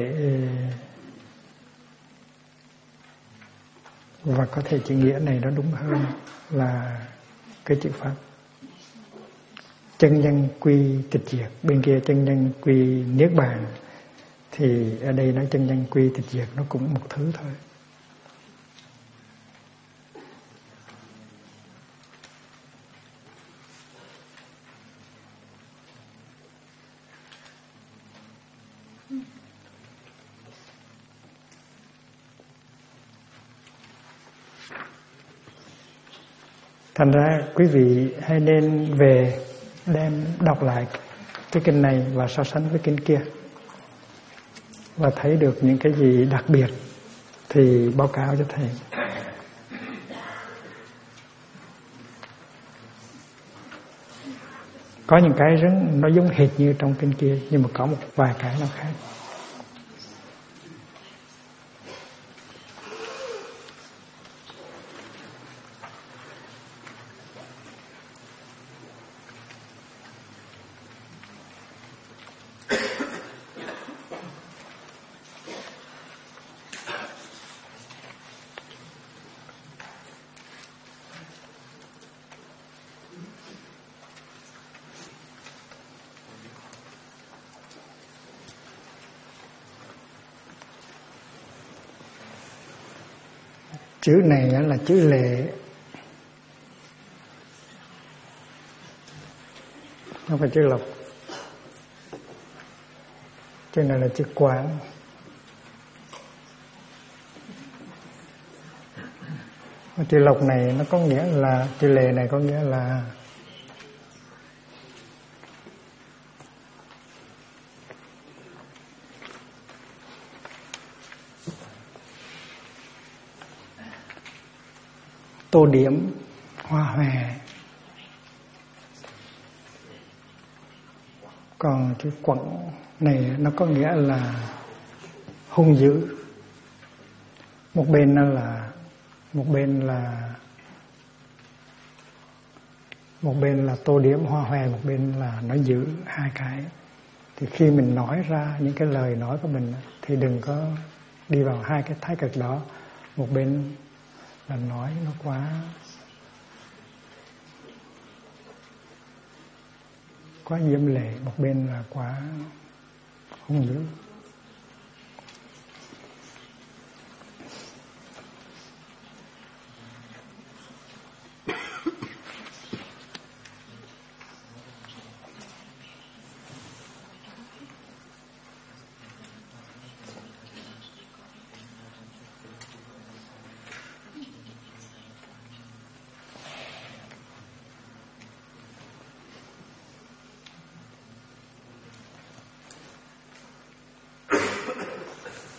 có thể chữ nghĩa này nó đúng hơn là cái chữ pháp. Chân nhân quy tịch diệt, bên kia chân nhân quy niết bàn, thì ở đây nói chân nhân quy tịch diệt nó cũng một thứ thôi. Thành ra quý vị hãy nên về đem đọc lại cái kinh này và so sánh với kinh kia, và thấy được những cái gì đặc biệt thì báo cáo cho thầy. Có những cái nó giống hệt như trong kinh kia, nhưng mà có một vài cái nó khác. Chữ này là chữ lệ, không phải chữ lộc. Chữ này là chữ quán. Chữ lộc này nó có nghĩa là, chữ lệ này có nghĩa là tô điểm, hoa hòe. Còn chữ quẩn này nó có nghĩa là hung dữ. Một bên là tô điểm hoa hòe, một bên là nó giữ, hai cái. Thì khi mình nói ra những cái lời nói của mình thì đừng có đi vào hai cái thái cực đó. Một bên là nói nó quá diễm lệ, một bên là quá hung dữ.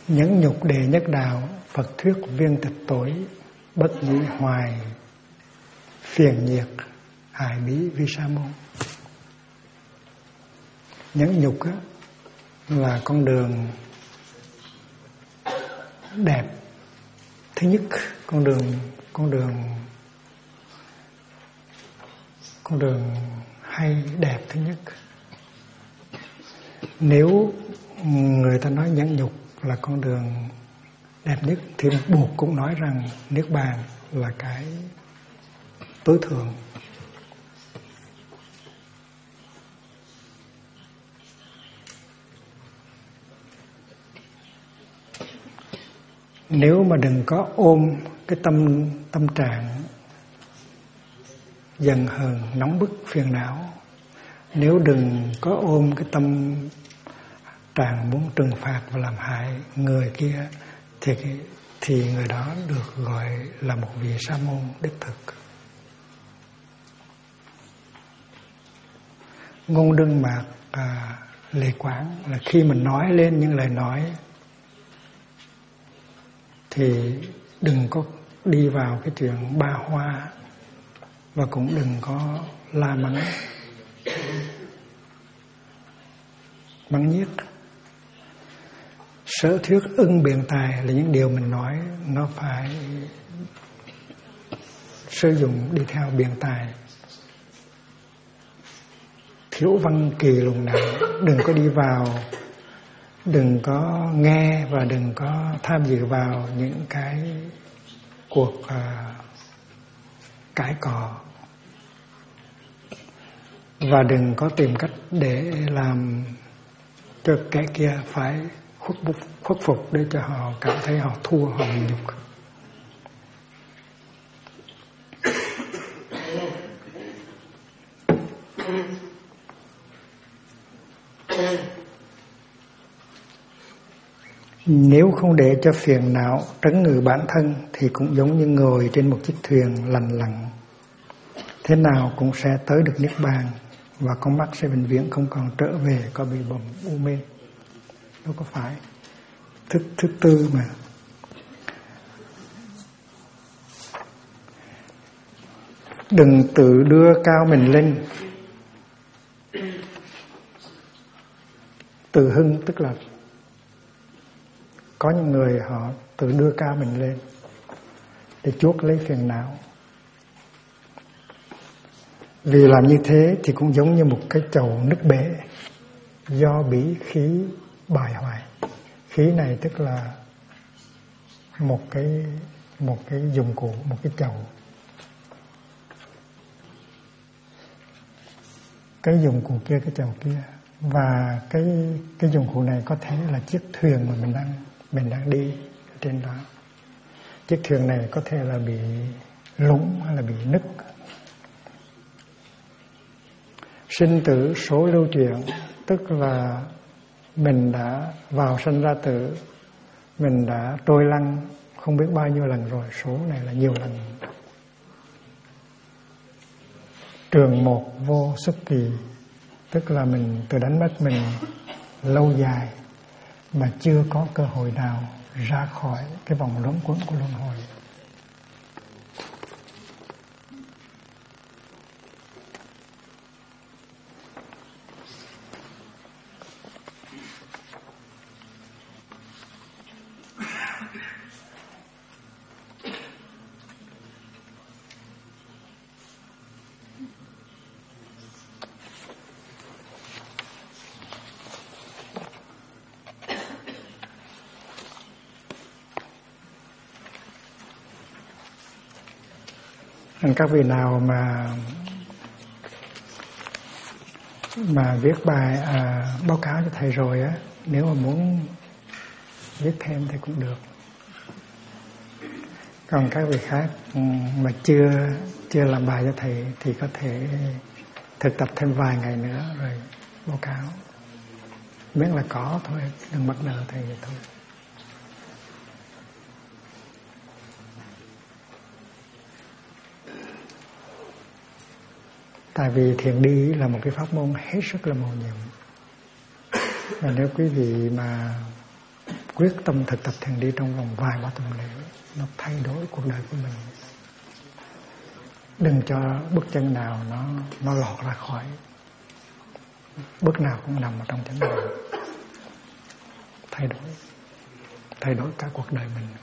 Nhẫn nhục đệ nhất đạo, Phật thuyết viên tịch tối, bất nhĩ hoài, phiền nhiệt, hại bí vi sa môn. Nhẫn nhục á, là con đường đẹp thứ nhất, con đường hay đẹp thứ nhất. Nếu người ta nói nhẫn nhục là con đường đẹp nhất thì buộc cũng nói rằng niết bàn là cái tối thượng. Nếu mà đừng có ôm cái tâm trạng giận hờn, nóng bức, phiền não, nếu đừng có ôm cái tâm trạng muốn trừng phạt và làm hại người kia, thì người đó được gọi là một vị sa môn đích thực. Ngôn đương mạc lệ quán là khi mình nói lên những lời nói thì đừng có đi vào cái chuyện ba hoa, và cũng đừng có la mắng nhiếc. Sở thuyết ưng biện tài là những điều mình nói nó phải sử dụng đi theo biện tài. Thiếu văn kỳ lùng nào, đừng có đi vào, đừng có nghe và đừng có tham dự vào những cái cuộc cãi cọ, và đừng có tìm cách để làm cho kẻ kia phải khuất phục để cho họ cảm thấy họ thua, họ bị nhục. Nếu không để cho phiền não trấn ngự bản thân thì cũng giống như ngồi trên một chiếc thuyền lành lặn, thế nào cũng sẽ tới được niết bàn, và con mắt sẽ vĩnh viễn không còn trở về có bị bầm u mê. Đâu có phải. Thứ tư mà. Đừng tự đưa cao mình lên. Tự hưng tức là có những người họ tự đưa cao mình lên để chuốc lấy phiền não. Vì làm như thế thì cũng giống như một cái chậu nứt bể do bí khí bại hoại. Khí này tức là một cái dụng cụ, một cái chậu. Cái dụng cụ kia, cái chậu kia, và cái dụng cụ này có thể là chiếc thuyền mà mình đang đi trên đó. Chiếc thuyền này có thể là bị lún hay là bị nứt. Sinh tử số lưu chuyển tức là mình đã vào sanh ra tử, mình đã trôi lăn không biết bao nhiêu lần rồi, số này là nhiều lần. Trường một vô xuất kỳ, tức là mình từ đánh mất mình lâu dài mà chưa có cơ hội nào ra khỏi cái vòng luẩn quẩn của luân hồi. Các vị nào mà viết bài báo cáo cho thầy rồi á, nếu mà muốn viết thêm thì cũng được. Còn các vị khác mà chưa làm bài cho thầy thì có thể thực tập thêm vài ngày nữa rồi báo cáo. Miễn là có thôi, đừng bắt nợ thầy vậy thôi. Tại vì thiền đi là một cái pháp môn hết sức là mầu nhiệm. Và nếu quý vị mà quyết tâm thực tập thiền đi trong vòng vài ba tuần lễ, nó thay đổi cuộc đời của mình. Đừng cho bước chân nào nó lọt ra khỏi, bước nào cũng nằm ở trong chánh niệm. Thay đổi cả cuộc đời mình.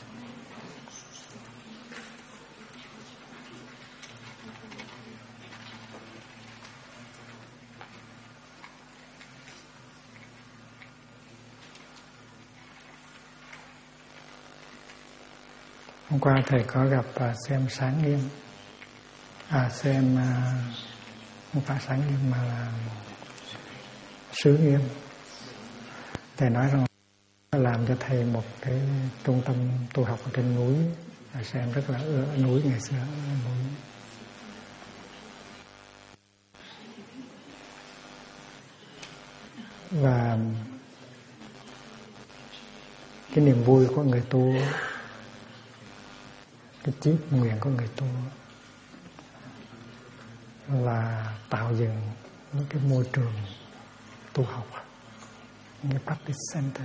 Hôm qua thầy có gặp xem Sáng Nghiêm, xem không phải Sáng Nghiêm mà là Xứ Nghiêm. Thầy nói rằng làm cho thầy một cái trung tâm tu học ở trên núi, xem rất là ở núi ngày xưa, ở núi. Và cái niềm vui của người tu, cái chí nguyện của người tu là tạo dựng những cái môi trường tu học, những cái practice center.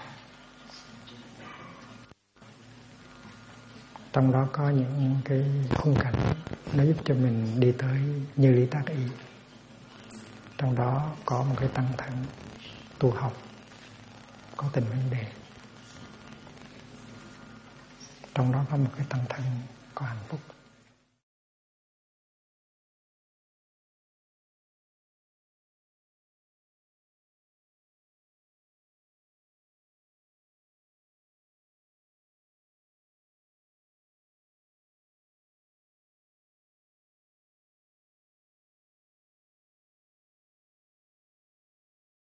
Trong đó có những cái khung cảnh nó giúp cho mình đi tới như lý tác ý. Trong đó có một cái tăng thân tu học, có tình huynh đệ. Trong đó có một cái tăng thân có hạnh phúc.